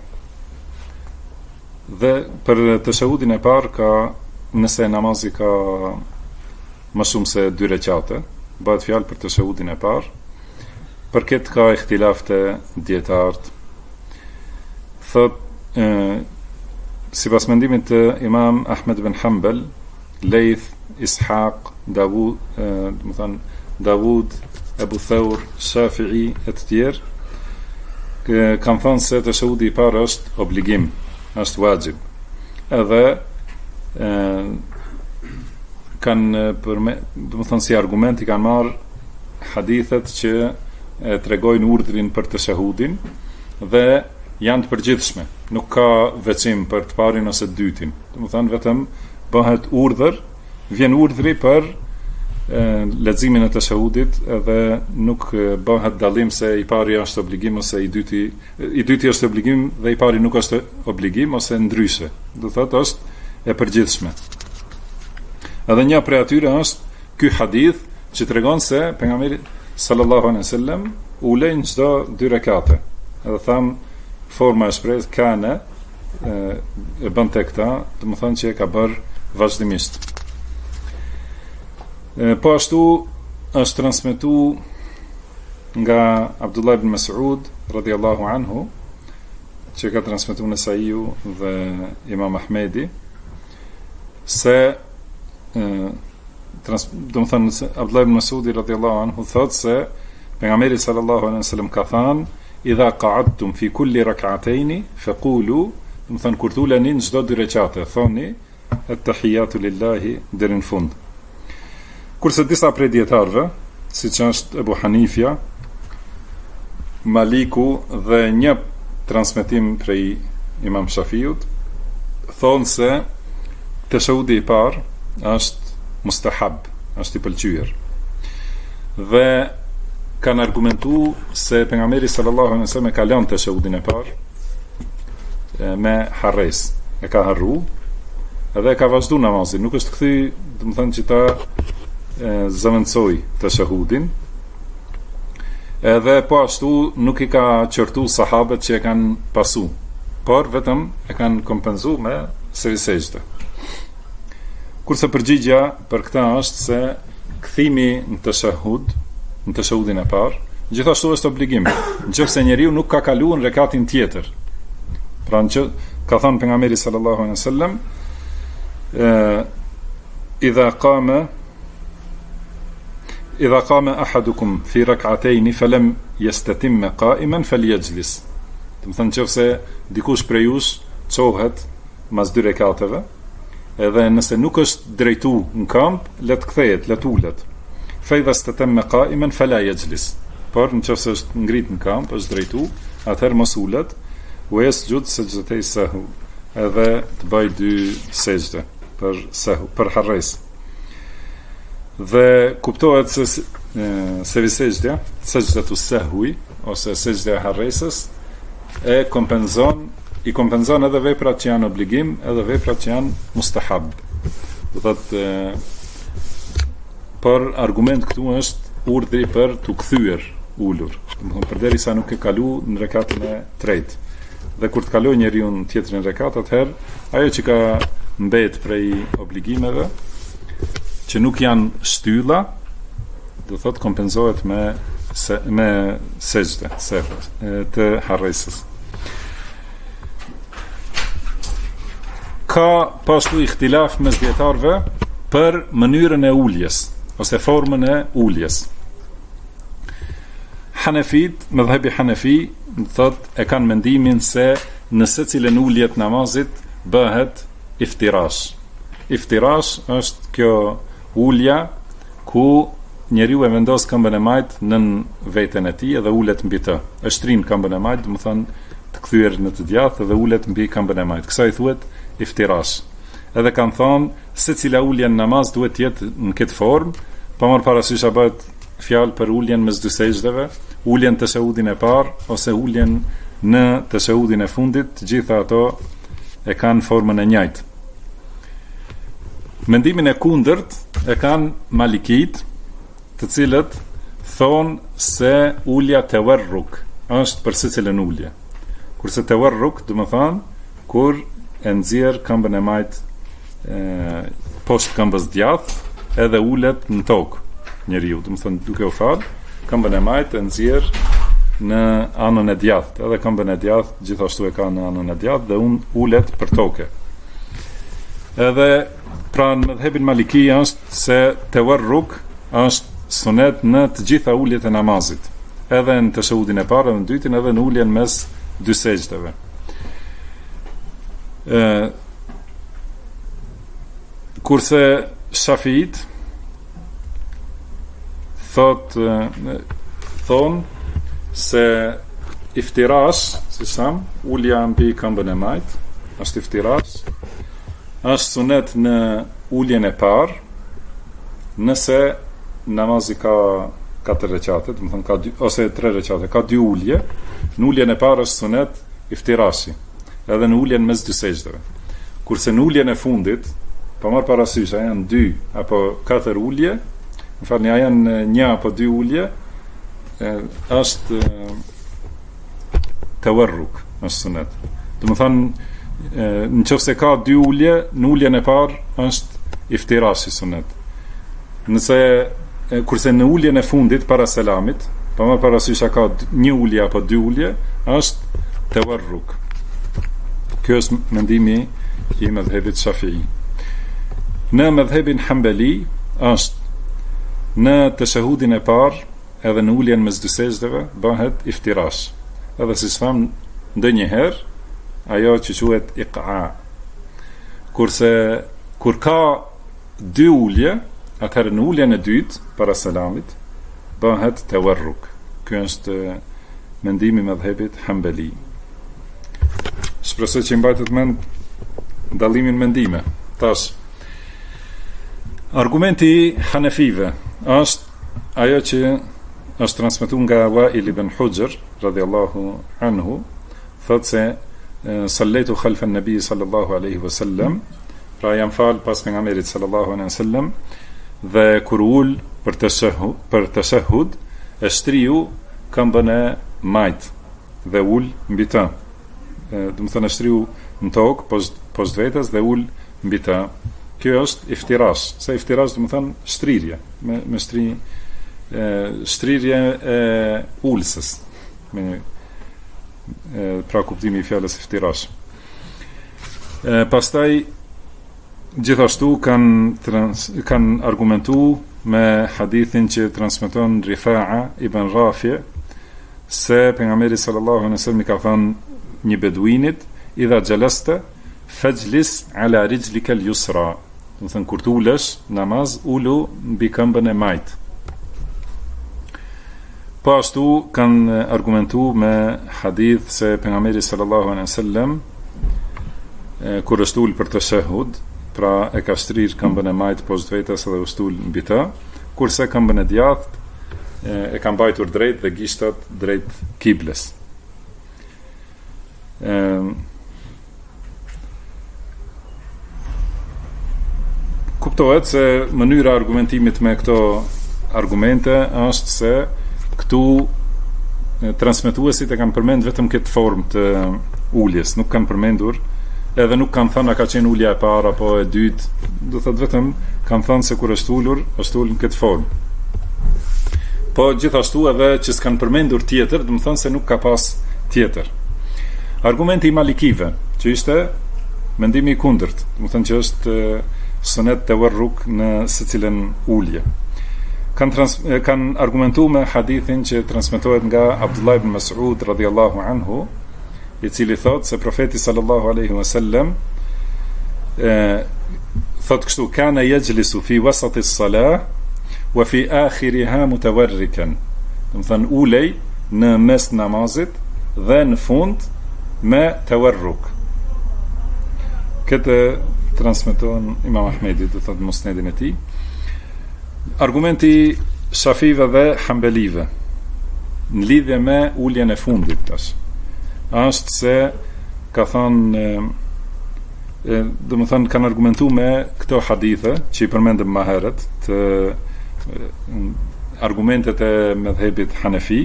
Dhe për teshahudin e parë ka, nëse namazi ka më shumë se 2 rekate, bëhet fjalë për teshahudin e parë. Për këtë ka ihtilaf të dietarët. Thot, sipas mendimit të Imam Ahmed bin Hanbal, Leith, Ishaq, Davud, Ebu Thawr, Shafi'i e të tjerë, kanë thënë se teshahudi i parë është obligim, është wajib. Edhe kanë do të thonë si argument i kanë marrë hadithet që tregojnë urdhrin për teshahudin dhe janë të përgjithshme. Nuk ka veçim për të parin ose të dytin. Do të thonë vetëm bëhet urdhër, vjen urdhri për leximin e teshahudit, edhe nuk bëhet dallim se i pari është obligim ose i dyti është obligim dhe i pari nuk është obligim ose ndryshe. Do thotë është e përgjithshme. Edhe një prej atyre është ky hadith që tregon se pejgamberi sallallahu alaihi wasallam ulej në çdo 2 rekate. Edhe tham forma e shprehjes kana e bante këta, do të thonë që e ka bërë vazhdimisht. Po ashtu është transmetuar nga Abdullah ibn Mas'ud radhiyallahu anhu, që ka transmetuar Nesaiu dhe Imam Ahmedi, se do të thënë Abdullah ibn Mas'udi radhiyallahu anhu thotë se pejgamberi sallallahu alaihi wasallam ka thënë: "Idha qa'adtum fi kulli rak'atayn faqulu", do të thënë kur tuleni në çdo 2 rekate, thoni at-tahiyatu lillahi deri në fund. Kurse disa prej dietarëve, siç është Ebu Hanifja, Maliku dhe një transmetim prej Imam Shafiut, thonë se teshahudi i parë është mustahab, është i pëlqyer. Dhe kanë argumentuar se pejgamberi sallallahu alaihi wasallam e ka lënë teshahudin e parë me harres, e ka harru edhe e ka vazhdu namazin, nuk është kthy, do të thënë që ta zëvendësoi teshahudin, edhe po ashtu nuk i ka qortu sahabët që e kanë pasu, por vetëm e kanë kompenzu me sejdë. Kurse përgjigja për këtë është se kthimi në teshahudin e parë, gjithashtu është obligim, nëse njeriu nuk ka kaluar në rekatin tjetër. Pra që ka thënë pejgamberi sallallahu alaihi wasallam, idha qama ahadukum fi rak'atayn falam yastatim qa'iman falyajlis. Do të thonë nëse dikush prej jush çohet mas 2 rekateve, edhe nëse nuk është drejtu në kamp, le të kthehet, le të ulet. Fa idha istatam qa'iman fala yajlis. Por nëse është ngrit në kamp, është drejtu, atëherë mos ulet, wa yasjud sajdatay sahw, edhe të bëj 2 sejdë për sahw, për harres. Dhe kuptohet se sejdja, sejdatu sahwi ose sejdja e harresës i kompenzon edhe veprat që janë obligim, edhe veprat që janë mustahab. Do thotë për argument këtu është urdhri për të kthyer ulur. Domethënë përderisa nuk e kalu në rekatën e tretë. Dhe kur të kaloj njeriu në tjetrin rekat, atëherë ajo që ka mbet prej obligimeve që nuk janë shtylla, do thotë kompenzohet me sejdë, të harresës. Ka pashtu ihtilaf mes dietarëve për mënyrën e uljes ose formën e uljes. Hanefit, mëdhëbi Hanefi, thot e kanë mendimin se në secilën ulje të namazit bëhet iftirash. Iftirash është kjo ulja ku njeriu e vendos këmbën e majt nën veten e tij dhe ulet mbi të. E shtrin këmbën e majt, do të thonë të kthyer në të djathtë dhe ulet mbi këmbën e majt. Kësaj thuhet iftirash. Edhe kanë thonë secila ulje në namaz duhet të jetë në këtë formë, pa marrë parasysh a bëhet fjalë për uljen mes dy sejdëve, uljen të shahudin e parë ose uljen në të shahudin e fundit, të gjitha ato e kanë formën e njëjtë. Mendimin e kundërt e kanë Malikit, të cilët thonë se ulja tawarruk është për secilën ulje. Kurse tawarruk, do të thonë kur e nxjerr këmbën e majt poshtë këmbës djathtë edhe ulet në tokë njeriu, do të thonë duke u fal, këmbën e majt e nxjerr në anën e djathtë, edhe këmbën e djathtë gjithashtu e ka në anën e djathtë dhe ulet për tokë. Edhe pra në mëdhëbin Maliki është se tawarruk është sunet në të gjitha uljet e namazit, edhe në tashahudin e parë dhe në dytin, edhe në uljen mes dy sejdëve. Kurse Shafiit thonë se iftirash, si sam, ulja mbi këmbën e majt, është iftirash, është sunet në uljen e parë, nëse namazi ka 4 rekate, do të thonë ka 2 ose 3 rekate, ka 2 ulje, në uljen e parë është sunet iftirashi, edhe në uljen mes dy sejdëve. Kurse në uljen e fundit, pa marrë parasysh a janë 2 apo 4 ulje, më falni, a janë 1 apo 2 ulje, është tawarruk, është sunet. Do të thonë, nëse ka 2 ulje, në uljen e parë është iftirashi sunet. Kurse në uljen e fundit para selamit, pa marrë parasysh a ka 1 ulje apo 2 ulje, është tawarruk. Kjo është mendimi i mëdhëbit Shafi'i. Në mëdhëbin Hanbali është në tashahudin e parë edhe në uljen mes dy sejdëve bëhet iftirash. Edhe si tham ndonjëherë ajo që quhet iqa. Kurse kur ka 2 ulje, atëherë në uljen e dytë para selamit bëhet tawarruk. Ky është mendimi i mëdhëbit Hanbali. Shpresoj që mbajtet mend dallimin mendime. Tash argumenti i Hanefive është ajo që është transmetuar nga Wail ibn Hujr radhiyallahu anhu, thotë se sallaytu khalfa an-nabi sallallahu alaihi wasallam, pra jam fal pas pejgamberit sallallahu alaihi wasallam, dhe kur ul për tashahhud e shtriu këmbën e majt dhe ul mbi të. Do të thonë shtriu në tokë poshtë vetes dhe ul mbi të. Kjo është iftirash. Sa iftirash do të thonë shtrirje, me shtrirje e ulsës. Pra kuptimi i fjalës iftirash. Pastaj gjithashtu kanë argumentuar me hadithin që transmeton Rifa'a ibn Rafi' se pejgamberi sallallahu alaihi wasallam ka thënë një beduinit, idha gjeleste fajlis ala rijlika al-yusra, do të thënë kur të ulesh namaz, ulu mbi këmbën e majt. Po ashtu kanë argumentuar me hadith se pejgamberi sallallahu alaihi wasallam kur është ul për tashahhud, pra e ka shtrir këmbën e majt poshtë vetes dhe është ul mbi të, kurse këmbën e djathtë e ka mbajtur drejt dhe gishtat drejt kibles. kuptohet se mënyra argumentimit me këto argumente është se këtu transmetuesit e kanë përmend vetëm këtë formë të uljes, nuk kanë përmendur, edhe nuk kanë thënë a ka qenë ulja e parë apo e dytë, do thotë vetëm kanë thënë se kur është ulur në këtë formë. Po gjithashtu edhe që s'kanë përmendur tjetër, do të thonë se nuk ka pas tjetër. Argumenti i Malikive, që ishte mendimi i kundërt, do të thonë që është sunet tawarruk në secilën ulje. Kanë argumentuar me hadithin që transmetohet nga Abdullah ibn Mas'ud radhiyallahu anhu, i cili thotë se profeti sallallahu alaihi wasallam thotë kështu: kana yajlisu fi wasati as-salah wa fi akhiriha mutawarrikan. Do të thonë ulej në mes namazit dhe në fund me tawarruk. Këtë transmeton Imam Ahmedi, do thotë musnedin e tij. Argumenti Shafive dhe Hambelive në lidhje me uljen e fundit tash është se ka thënë, do të thonë kanë argumentuar me këto hadithe që i përmendëm më herët, të argumentet e mëdhëbit Hanefi,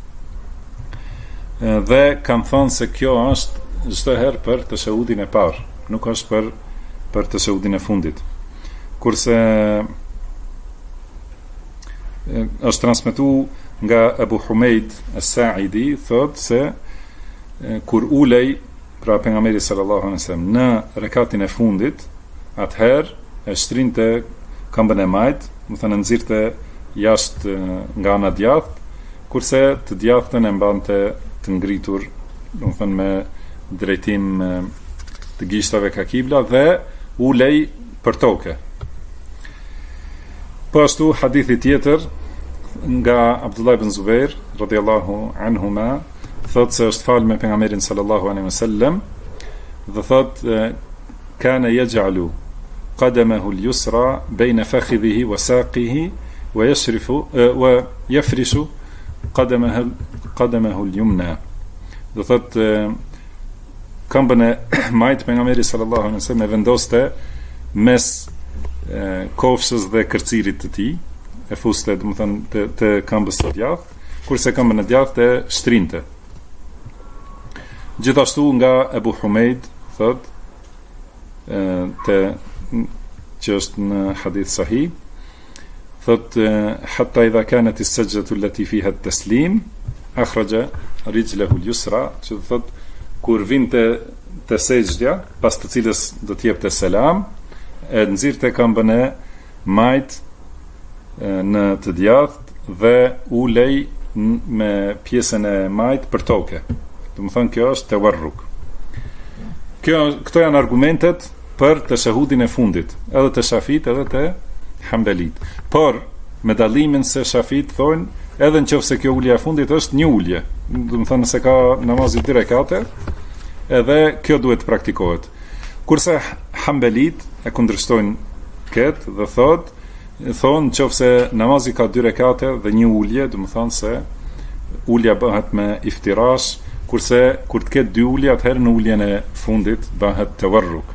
dhe kanë thënë se kjo është çdo herë për tashahudin e parë, nuk është për tashahudin e fundit. Kurse është transmetuar nga Abu Humeid as-Sa'idi, thotë se kur ulej pra pejgamberi sallallahu alaihi wasallam në rekatin e fundit, atëherë e shtrinte këmbën e majt, do të thënë nxirrte jashtë nga ana djathtë, kurse të djathtën e mbante të ngritur, do të thënë me drejtim të gishtave ka kibla, dhe ulej për tokë. Po ashtu hadithi tjetër nga Abdullah ibn Zubair radhiyallahu anhuma, thotë se është falë me pejgamberin sallallahu alaihi wasallam, dhe thotë kana yaj'alu qadamahu al-yusra bayna fakhidhihi wa saqihi wa yafrishu qadamahu al-yumna. Do thotë këmbën e majt pejgamberit sallallahu alaihi wasallam e vendoste mes kofshës dhe kërcirit të tij, e fuste, do të thonë të këmbës së djathtë, kurse këmbën e djathtë e shtrinte. Gjithashtu nga Abu Humeid thotë që është në hadith sahih, thotë hatta idha kanat as-sajdatu allati fiha at-taslim akhraja rijlahu al-yusra, që thotë kur vinte te sejdja, pas të cilës do të jepte selam, e nxirrte këmbën e majt në të djathtë dhe ulej me pjesën e majt për tokë. Do të thonë kjo është tawarruk. Këto janë argumentet për tashahudin e fundit, edhe të Shafit edhe të Hambelit. Por me dallimin se Shafit thonë edhe nëse kjo ulja e fundit është një ulje, do të thonë se ka namazi 2 rekate, edhe kjo duhet të praktikohet. Kurse Hambelit e kundërshtojnë këtë dhe thonë nëse namazi ka 2 rekate dhe një ulje, do të thonë se ulja bëhet me iftirash, kurse kur të ketë 2 ulje, atëherë në uljen e fundit bëhet tawarruk.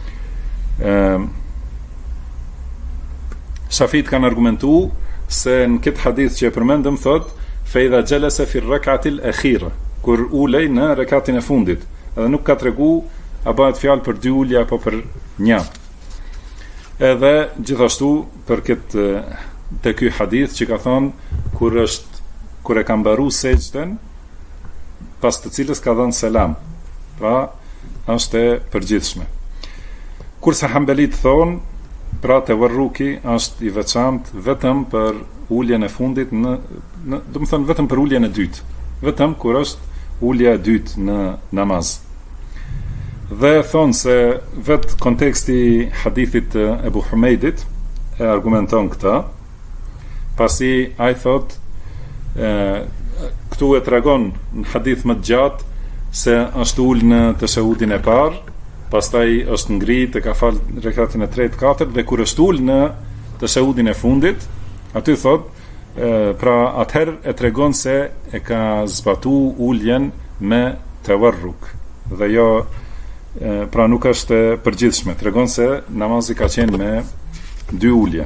Shafit kanë argumentuar se në këtë hadith që e përmendëm thotë fa idha jalasa fi ar-rak'ati al-akhira, kur ulej në rekatin e fundit, edhe nuk ka tregu a bëhet fjalë për 2 ulje apo për një. Edhe gjithashtu për këtë te ky hadith që ka thonë kur e ka mbaru sejdën, pas të cilës ka dhënë selam, pra është e përgjithshme. Kurse Hambelit thonë, pra tawarruki është i veçantë vetëm për uljen e fundit, do të thonë vetëm për uljen e dytë, vetëm kur është ulja e dytë në namaz. Dhe thonë se vetë konteksti hadithit të Ebu Humeidit e argumenton këta, pasi ai thotë këtu e tregon në hadith më të gjatë se është ul në tashahudin e parë, pastaj është ngrit e ka falë rekatin e 3 4, dhe kur është ul në tashahudin e fundit, aty thotë pra atëherë e tregon se e ka zbatu uljen me tawarruk, dhe jo pra nuk është përgjithshme, tregon se namazi ka qenë me dy ulje.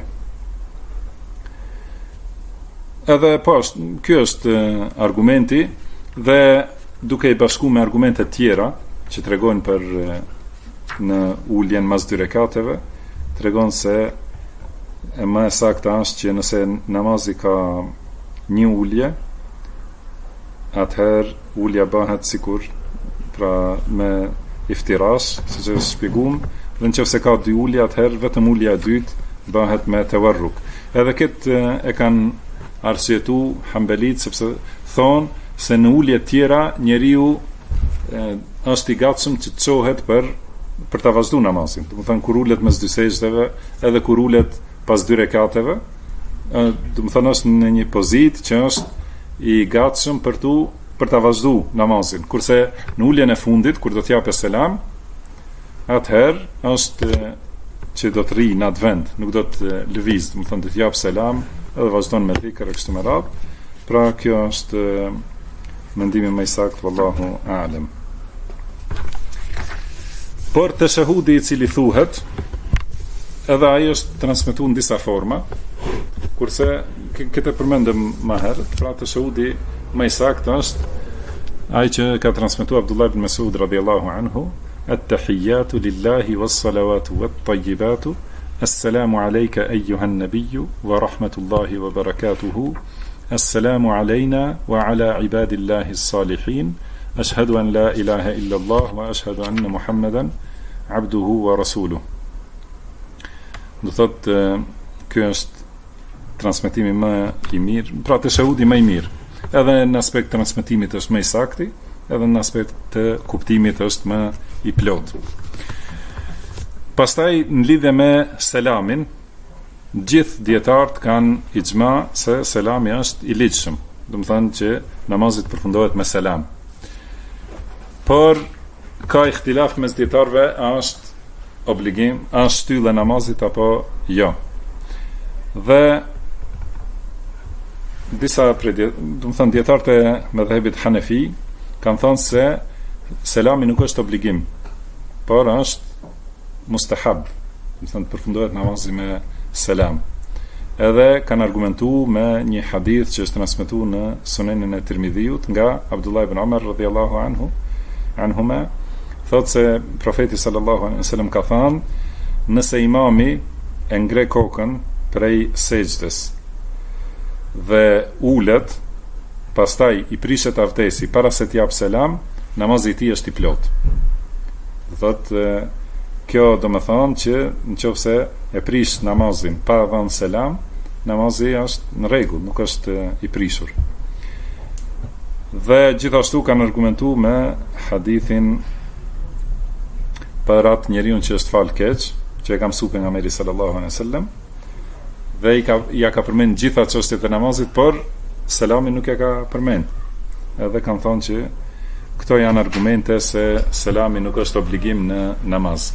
Edhe ky është argumenti, dhe duke i bashku me argumentet tjera që tregojnë për në uljen mas 2 rekateve, tregon se e më e saktë është që nëse namazi ka 1 ulje, atëherë ulja bëhet sikur pra me iftirash, siç e shpjegum, dhe nëse ka 2 ulje, atëherë vetëm ulja e dytë bëhet me tawarruk. Edhe këtë e kanë arsyetu Hanbelit, sepse thonë se në ulje tjera njeriu është i gatshëm që të çohet për ta vazhduar namazin. Do të thonë kur ulet mes 2 sejdave, edhe kur ulet pas 2 rekateve, do të thonë është në një pozitë që është i gatshëm për ta vazhduar namazin. Kurse në uljen e fundit, kur do të japë selam, atëherë është që do të rri në atë vend, nuk do të lëviz, do të thonë do të japë selam edhe vazhdon me dhikr e kështu me radhë. Pra kjo është mendimi më i saktë, wallahu a'lam. Por tashahudi i cili thuhet, edhe ai është transmetuar në disa forma, kurse këtë përmendëm më herët. Pra tashahudi më i saktë është ai që ka transmetuar Abdullah ibn Mas'ud radhiyallahu anhu: "At-tahiyyatu lillahi was-salawatu wat-tayyibatu, assalamu alayka ayyuhan nabiyyu wa rahmatullahi wa barakatuhu, assalamu alayna wa ala ibadillahi as-salihin, ashhadu an la ilaha illa Allah wa ashhadu anna Muhammadan abduhu wa rasuluhu." Do thotë ky është transmetimi më i mirë, pra tashahudi më i mirë. Edhe në aspekt të transmetimit është më i saktë, edhe në aspekt të kuptimit është më i plotë. Pastaj në lidhje me selamin, gjithë dietarët kanë ixhma se selami është i ligjshëm. Do të thonë që namazi përfundohet me selam. Por ka ihtilaf mes dietarëve, a është obligim, a është shtyllë e namazit apo jo. Dhe disa do të thonë dietarët e mëdhëbit Hanefi kanë thënë se selami nuk është obligim, por është mustahab, do të thonë përfundohet namazi me selam. Edhe kanë argumentuar me një hadith që është transmetuar në Sunenin e Tirmidhiut nga Abdullah ibn Umar radhiyallahu anhuma, thotë se profeti sallallahu alaihi wasallam ka thënë: nëse imami e ngre kokën prej sejdës dhe ulet, pastaj i prishet avdesi para se të jap selam, namazi i tij është i plot. Thotë kjo do më thonë që nëse e prish namazin pa dhënë selam, namazi është në rregull, nuk është i prishur. Dhe gjithashtu kanë argumentuar me hadithin për atë njeriu që është fal keq, që e ka mësuar pejgamberi sallallahu alaihi wasallam, dhe ja ka përmend gjitha çështjet e namazit, por selamin nuk e ka përmend. Edhe kanë thonë që këto janë argumente se selami nuk është obligim në namaz.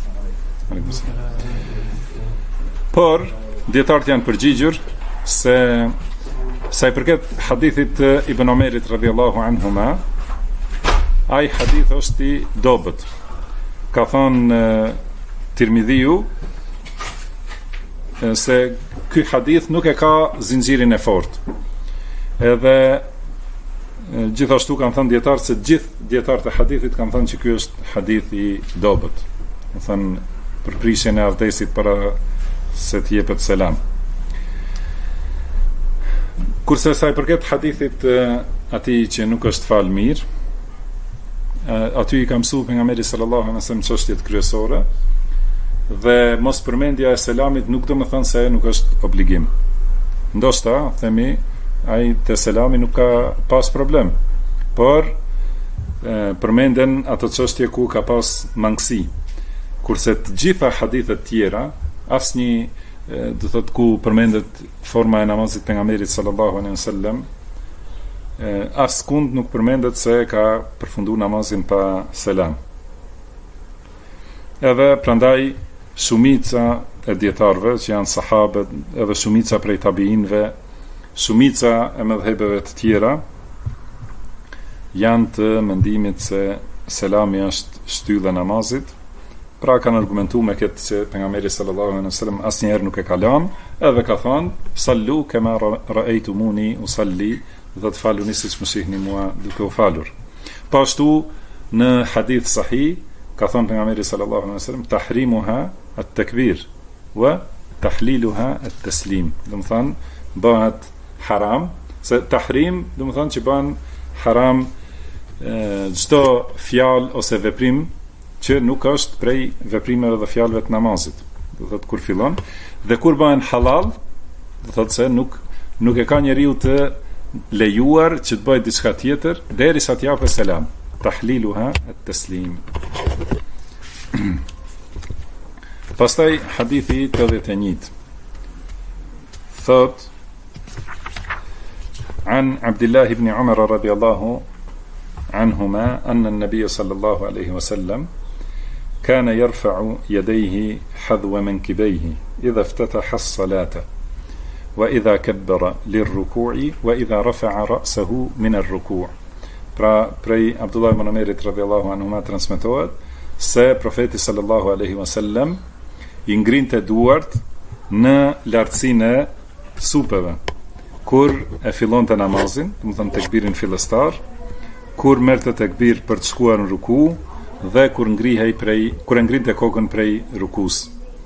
Por dietarët janë përgjigjur se sa i përket hadithit Ibn Omerit radhiyallahu anhuma, ai hadith është i dobët. Ka thënë Tirmidhiu se ky hadith nuk e ka zinxhirin e fortë. Edhe gjithashtu kanë thënë dietarët se gjithë dietarët e hadithit kanë thënë që ky është hadith i dobët. Do thënë për prishjen e avdesit para se të jepet selam. Kurse sa i përket hadithit atij që nuk është fal mirë, aty i ka mësuar pejgamberi sallallahu alaihi wasallam çështjet kryesore, dhe mos përmendja e selamit nuk do të thonë se nuk është obligim. Ndoshta themi ai te selami nuk ka pas problem, por përmenden ato çështje ku ka pas mangësi. Kurse të gjitha hadithet tjera, asnjë do thot ku përmendet forma e namazit pejgamberit sallallahu alaihi wasallam, askund nuk përmendet se ka përfunduar namazin pa selam. Edhe prandaj shumica e dietarëve që janë sahabët, edhe shumica prej tabiinëve, shumica e mëdhëbeve të tjera janë të mendimit se selami është shtylla e namazit, Pra kanë argumentuar me këtë që pejgamberi sallallahu alaihi wasallam asnjëherë nuk e ka lënë, edhe ka thënë sallu kama ra'aytumuni usalli, do të faluni siç më shihni mua duke u falur. Po ashtu në hadith sahih ka thënë pejgamberi sallallahu alaihi wasallam tahrimuha at-takbir wa tahliluha at-taslim. Do të thonë bëhet haram, se tahrim do të thonë që bën haram çdo fjalë ose veprim që nuk është prej veprimeve dhe fjalëve të namazit. Do thotë kur fillon, dhe kur bëhen halal, do thotë se nuk e ka njeriu të lejuar që të bëjë diçka tjetër derisa të japë selam. Tahliluha at-taslim. Pastaj hadithi 81. Thot عن عبد الله بن عمر رضي الله عنهما أن النبي صلى الله عليه وسلم كان يرفع يديه حذو منكبيه إذا افتتح الصلاة وإذا كبر للركوع وإذا رفع رأسه من الركوع. Prej Abdullah ibn Umerit radhiyallahu anhuma transmetohet se profeti sallallahu alaihi wasallam i ngrinte duart në lartësinë e supeve kur e fillonte namazin, do të thonë tekbirin fillestar, kur merrte tekbir për të shkuar në ruku dhe kur e ngrinte kokën prej rukus.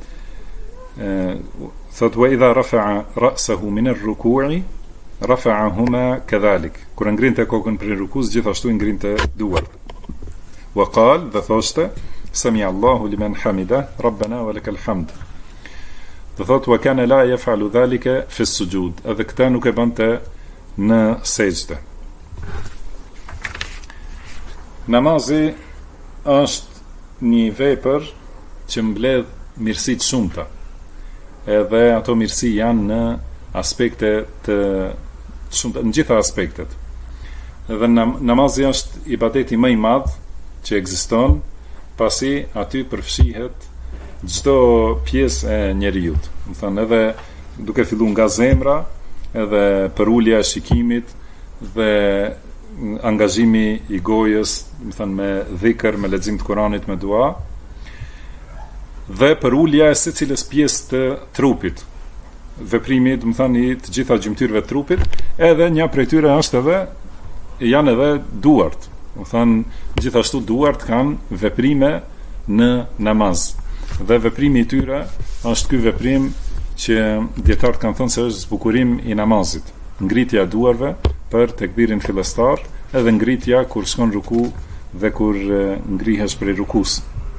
Thot wa idha rafa'a ra'sahu min ar-ruku'i rafa'ahuma kadhalik. Kur ngrinte kokën prej rukus, gjithashtu ngrinte duart. Wa qal, dhe thoshte sami Allahu liman hamida rabbana wa lakal hamd. Dhe thot wa kana la yaf'alu dhalika fi as-sujud. Edhe këtë nuk e bënte në sejdë. Namazi është një vepër që mbledh mirësi të shumta. Edhe ato mirësi janë në aspekte të shumta, në gjitha aspektet. Edhe namazi është ibadeti më i madh që ekziston, pasi aty përfshihet çdo pjesë e njeriu. Do thënë edhe duke filluar nga zemra, edhe për ulja e shikimit dhe angazhimi i gojës, do thënë me dhikr, me lexim të Kuranit, me dua, dhe për ulja e secilës pjesë të trupit. Veprimi, do të thënë, i të gjitha gjymtyrëve të trupit, edhe një prej tyre janë edhe duart. Do thënë gjithashtu duart kanë veprime në namaz. Dhe veprimi i tyre është ky veprim që dietarët kanë thënë se është zbukurim i namazit. Ngritja e duarve për tekbirin fillestar, edhe ngritja kur shkon ruku dhe kur ngrihesh prej rukus.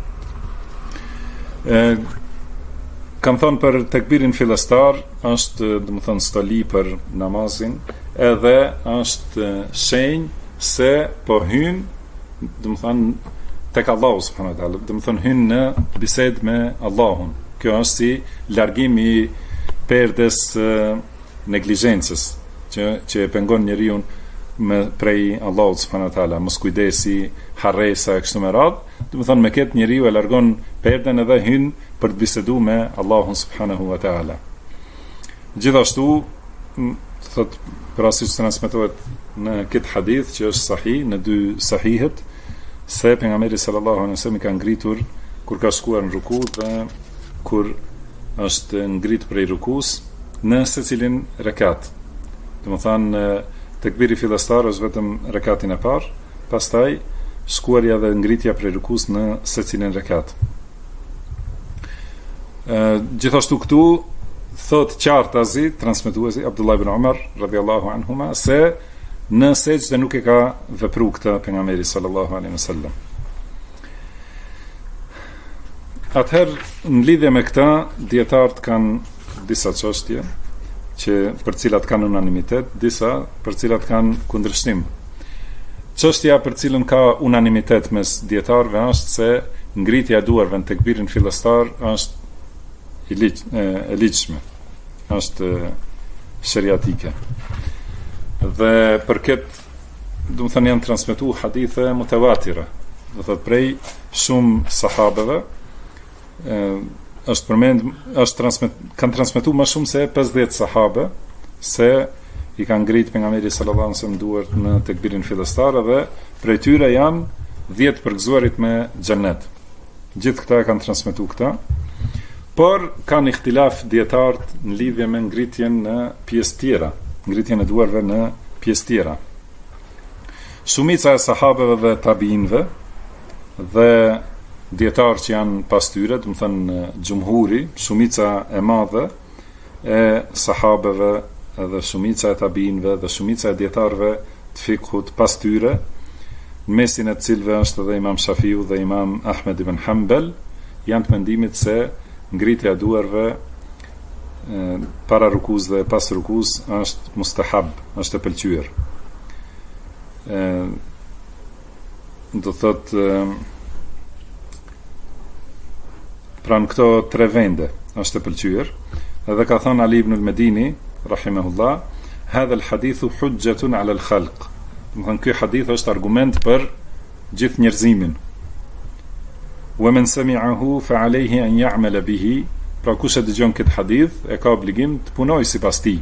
Kam thënë për tekbirin fillestar është, do të thënë, stoli për namazin, edhe është shenjë se po hyn, do të thënë, tek Allahu subhanahu wa taala, do të thonë hyn në bisedë me Allahun. Kjo është si largim i perdes neglizhencës që e pengon njeriu prej Allahut subhanahu wa taala, mos kujdesi, harresa e kështu me radhë. Do të thonë me këtë njeriu e largon perden edhe hyn për të biseduar me Allahun subhanahu wa taala. Gjithashtu thot për asaj që transmetohet në këtë hadith që është sahih në dy sahihet, se pejgamberi sallallahu alaihi wasallam ka ngritur kur ka shkuar në ruku dhe kur është ngrit prej rukus në secilin rekat. Do të thonë tekbiri fillestar është vetëm rekatin e parë, pastaj shkuarja dhe ngritja prej rukus në secilin rekat. Gjithashtu këtu thot qartazi transmetuesi Abdullah ibn Umar radhiyallahu anhuma se në sejdë nuk e ka vepru këtë pejgamberi sallallahu alaihi wasallam. Atëherë, në lidhje me këtë, dietarët kanë disa çështje që për cilat kanë unanimitet, disa për cilat kanë kundërshtim. Çështja për cilën ka unanimitet mes dietarëve është se ngritja e duarve në tekbirin fillestar është e ligjshme, është sheriatike. Dhe për këtë, do të thënë, janë transmetuar hadithe mutawatira, do thotë prej shumë sahabeve, kanë transmetuar më shumë se 50 sahabe se i kanë ngrit pejgamberi sallallahu alaihi wasallam duart në tekbirin fillestar, dhe prej tyre janë 10 përgëzuarit me xhennet. Gjithë këta e kanë transmetuar këta. Por kanë ihtilaf dietarët në lidhje me ngritjen në pjesë tjera, ngritjen e duarve në pjesë tjera. Shumica e sahabeve dhe tabiinëve dhe dietarë që janë pas tyre, do të thënë xhumhuri, shumica e madhe e sahabeve dhe shumica e tabiinëve dhe shumica e dietarëve të fikhut pas tyre, në mesin e të cilëve është edhe Imam Shafiu dhe Imam Ahmed ibn Hanbal, janë të mendimit se ngritja e duarve para rukuz dhe pas rukuz është mustahab, është e pëlqyer. Do thotë pra në këto tre vende është e pëlqyer, edhe ka thënë Ali ibn al-Medini rahimahullah, hadha al-hadithu hujjatun ala al-khalq. Do thënë ky hadith është argument për gjithë njerëzimin. Wa man sami'ahu fa alayhi an ya'mala bihi, pra kush e dëgjon këtë hadith e ka obligim të punojë sipas tij.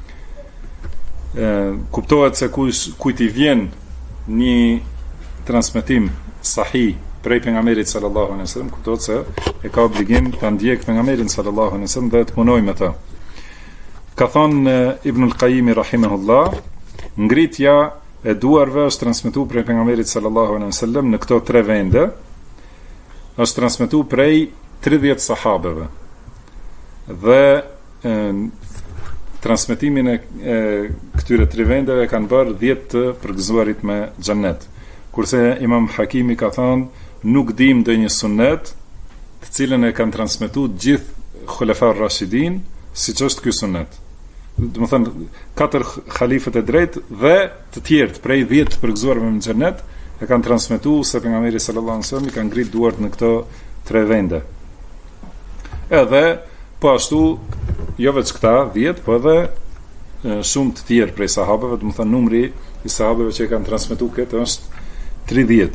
Kuptohet se kujt i vjen një transmetim sahih prej pejgamberit sallallahu alaihi wasallam, kuptohet se e ka obligim ta ndjek pejgamberin sallallahu alaihi wasallam dhe të punojë me të. Ka thënë Ibn al-Qayyim rahimahullah, ngritja e duarve është transmetuar prej pejgamberit sallallahu alaihi wasallam në këto tre vende, është transmetuar prej 30 sahabeve. Dhe transmetimin e këtyre tre vendeve kanë bërë 10 të përgëzuarit me xhennet. Kurse Imam Hakimi ka thënë, nuk dim ndonjë sunnet të cilën e kanë transmetuar gjithë xhulefar rashidin, siç është ky sunnet. Do të thënë 4 khalifët e drejtë dhe të tjerë prej 10 të përgëzuarve me xhennet e kanë transmetuar se pejgamberi sallallahu alaihi wasallam i ka ngrit duart në këto tre vende. Edhe po ashtu, jo veç këta 10, po edhe shumë të tjerë prej sahabeve, do të thënë numri i sahabeve që kanë transmetuar këtë është 30.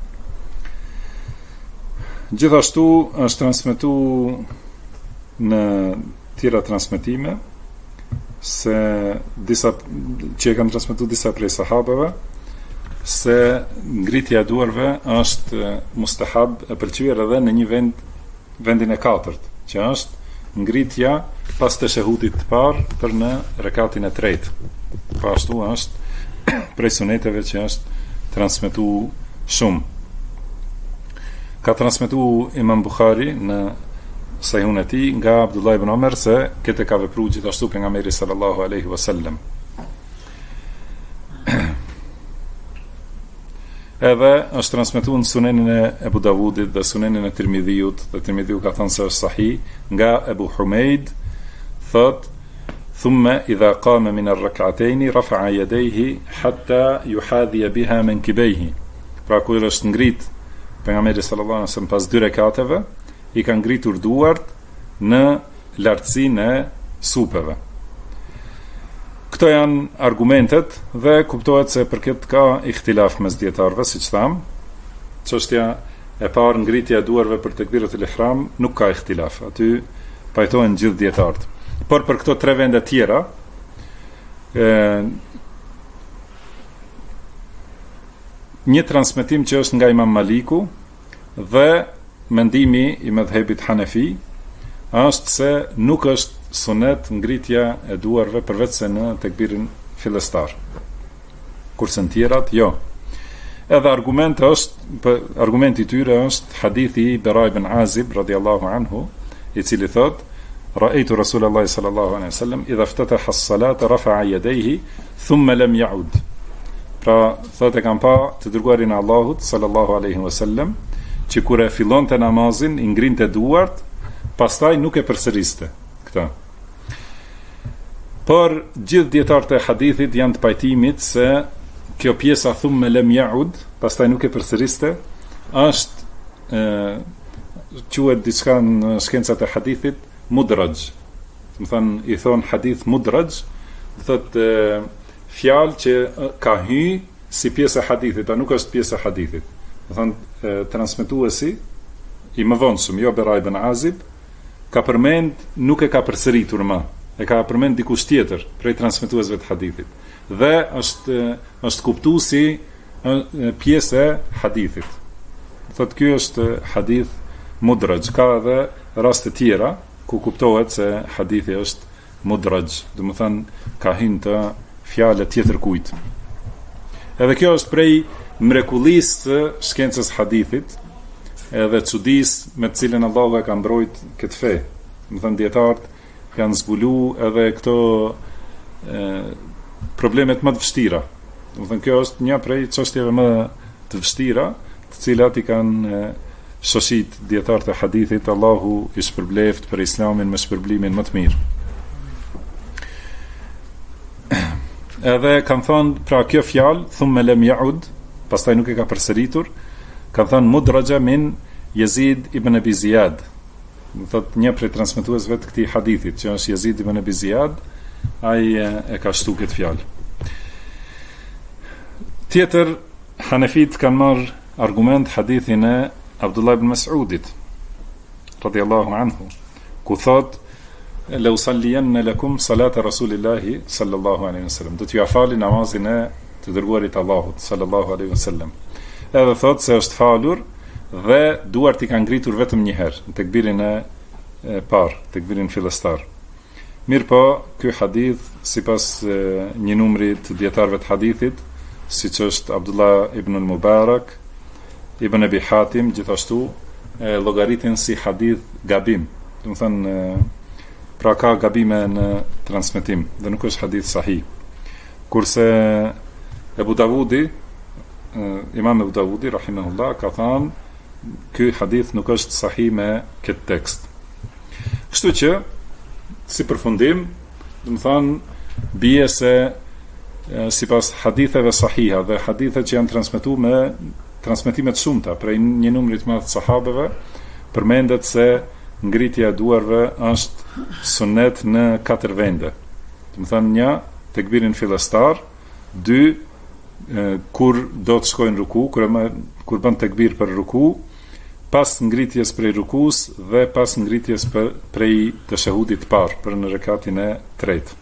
Gjithashtu është transmetuar në tjera transmetime se disa që kanë transmetuar disa prej sahabeve se ngritja e duarve është mustahab, e pëlqyer edhe në një vendin e katërt, që është ngritja pas të shahudit të parë për në rekatin e tretë. Po ashtu është prej suneteve që është transmetuar shumë. Ka transmetuar Imam Bukhari në Sahihun e tij nga Abdullah ibn Umar se këtë ka vepruar gjithashtu pejgamberi sallallahu alaihi wasallam. Edhe është transmetuar në Sunenin e Ebu Davudit dhe Sunenin e Tirmidhiut, dhe Tirmidhiu ka thënë se është sahih, nga Ebu Humeid, thot, thumma idha qama min ar-rak'atayn rafa'a yadayhi hatta yuhadhiya biha mankibaihi. Pra kur është ngrit pejgamberi sallallahu alaihi wasallam pas 2 rekateve, i ka ngritur duart në lartësinë e supeve. Këto janë argumentet dhe kuptohet se për këtë ka ihtilaf mes dietarëve, siç tham. Çështja e parë, ngritja e duarve për tekbiratul ihram, nuk ka ihtilaf. Aty pajtohen gjithë dietarët. Por për këto tre vende tjera, një transmetim që është nga Imam Maliku dhe mendimi i mëdhëbit Hanefi është se nuk është sunet ngritja e duarve përveç se në tekbirin fillestar. Kurse në tjerat, jo. Edhe argumenti i tyre është hadithi i Bara ibn Azib radhiyallahu anhu, i cili thot: "Ra'aytu Rasulullahi sallallahu alaihi wasallam idha iftataha as-salata rafa'a yadayhi thumma lam ya'ud." Pra, thotë e kam pa të dërguarin e Allahut sallallahu alaihi wasallam që kur e fillonte namazin i ngrinte duart, pastaj nuk e përsëriste këtë. Por gjithë dietarët e hadithit janë të pajtimit se kjo pjesa thumma lam ya'ud, pastaj nuk e përsëriste, është quhet diçka në shkencat e hadithit mudraj. Do të thënë i thon hadith mudraj, do thotë fjalë që ka hyrë si pjesë e hadithit, a nuk është pjesë e hadithit. Do thënë transmetuesi i mëvonshëm, jo Bara ibn Azib, ka përmend, nuk e ka përsëritur më, e ka përmend dikush tjetër prej transmetuesve të hadithit. Dhe është kuptuar si pjesë e hadithit. Thotë ky është hadith mudraj. Ka edhe raste tjera ku kuptohet se hadithi është mudraj, do të thënë ka hyrë të fjalë tjetër kujt. Edhe kjo është prej mrekullisë të shkencës hadithit, edhe çudisë me të cilën Allahu e ka mbrojt këtë fe. Do të thënë dietarët kanë zbulu edhe këto problemet më të vështira. Do të thënë kjo është një prej çështjeve më të vështira, të cilat i kanë shoshit dietarët e hadithit. Allahu i shpërbleft për Islamin me shpërblimin më të mirë. Edhe kanë thënë, pra kjo fjalë thumma lam yaud, pastaj nuk e ka përsëritur, kanë thënë mudraja min Yazid ibn Abi Ziyad. Do thot një prej transmetuesve të këtij hadithit, që është Yazid ibn Abi Ziyad, ai e ka shtu këtë fjalë. Tjetër, Hanefit kanë marrë argument hadithin e Abdullah ibn Mas'udit radiyallahu anhu, ku thot "Law salliyanna lakum salata Rasulillahi sallallahu alaihi wasallam", do t'ju fali namazin e të dërguarit Allahut sallallahu alaihi wasallam. Edhe thot se është falur dhe duart i kanë ngritur vetëm një herë në tekbirin e parë, tekbirin fillestar. Mirë po, ky hadith sipas një numri të dietarëve të hadithit, siç është Abdullah ibn al-Mubarak, Ibn Abi Hatim, gjithashtu llogaritin si hadith gabim. Do të thënë pra ka gabime në transmetim dhe nuk është hadith sahih. Kurse Abu Davudi, Imam Abu Davudi rahimahullah ka thënë ky hadith nuk është sahih me këtë tekst. Kështu që si përfundim, do të thënë bie se sipas haditheve sahiha dhe hadithet që janë transmetuar me transmetimet shumëta prej një numri të madh të sahabeve, përmendet se ngritja e duarve është sunnet në 4 vende. Do të thënë 1 tekbirin fillestar, 2 kur do të shkojnë ruku, kur bën tekbir për ruku, pas ngritjes prej rukus dhe pas ngritjes prej teshehudit të parë për në rekatin e 3.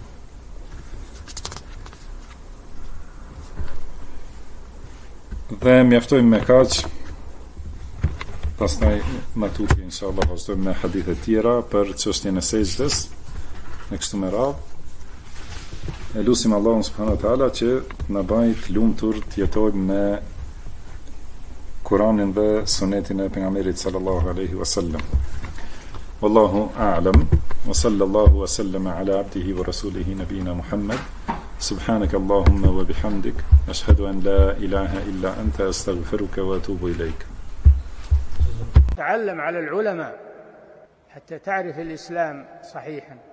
Dhe mjaftojmë me kaq, pastaj më tutje inshallah vazhdojmë me hadithe tjera për çështjen e sejdës në kështu me radhë. E lutim Allahun subhanahu wa taala që na bëj të lumtur të jetojmë me Kur'anin dhe sunetin e pejgamberit sallallahu alaihi wasallam. Wallahu a'lam, wa sallallahu wa sallama ala abdihi wa rasulihi nabiyina Muhammad. سبحانك اللهم وبحمدك أشهد أن لا إله إلا أنت أستغفرك وأتوب إليك. تعلم على العلماء حتى تعرف الإسلام صحيحا.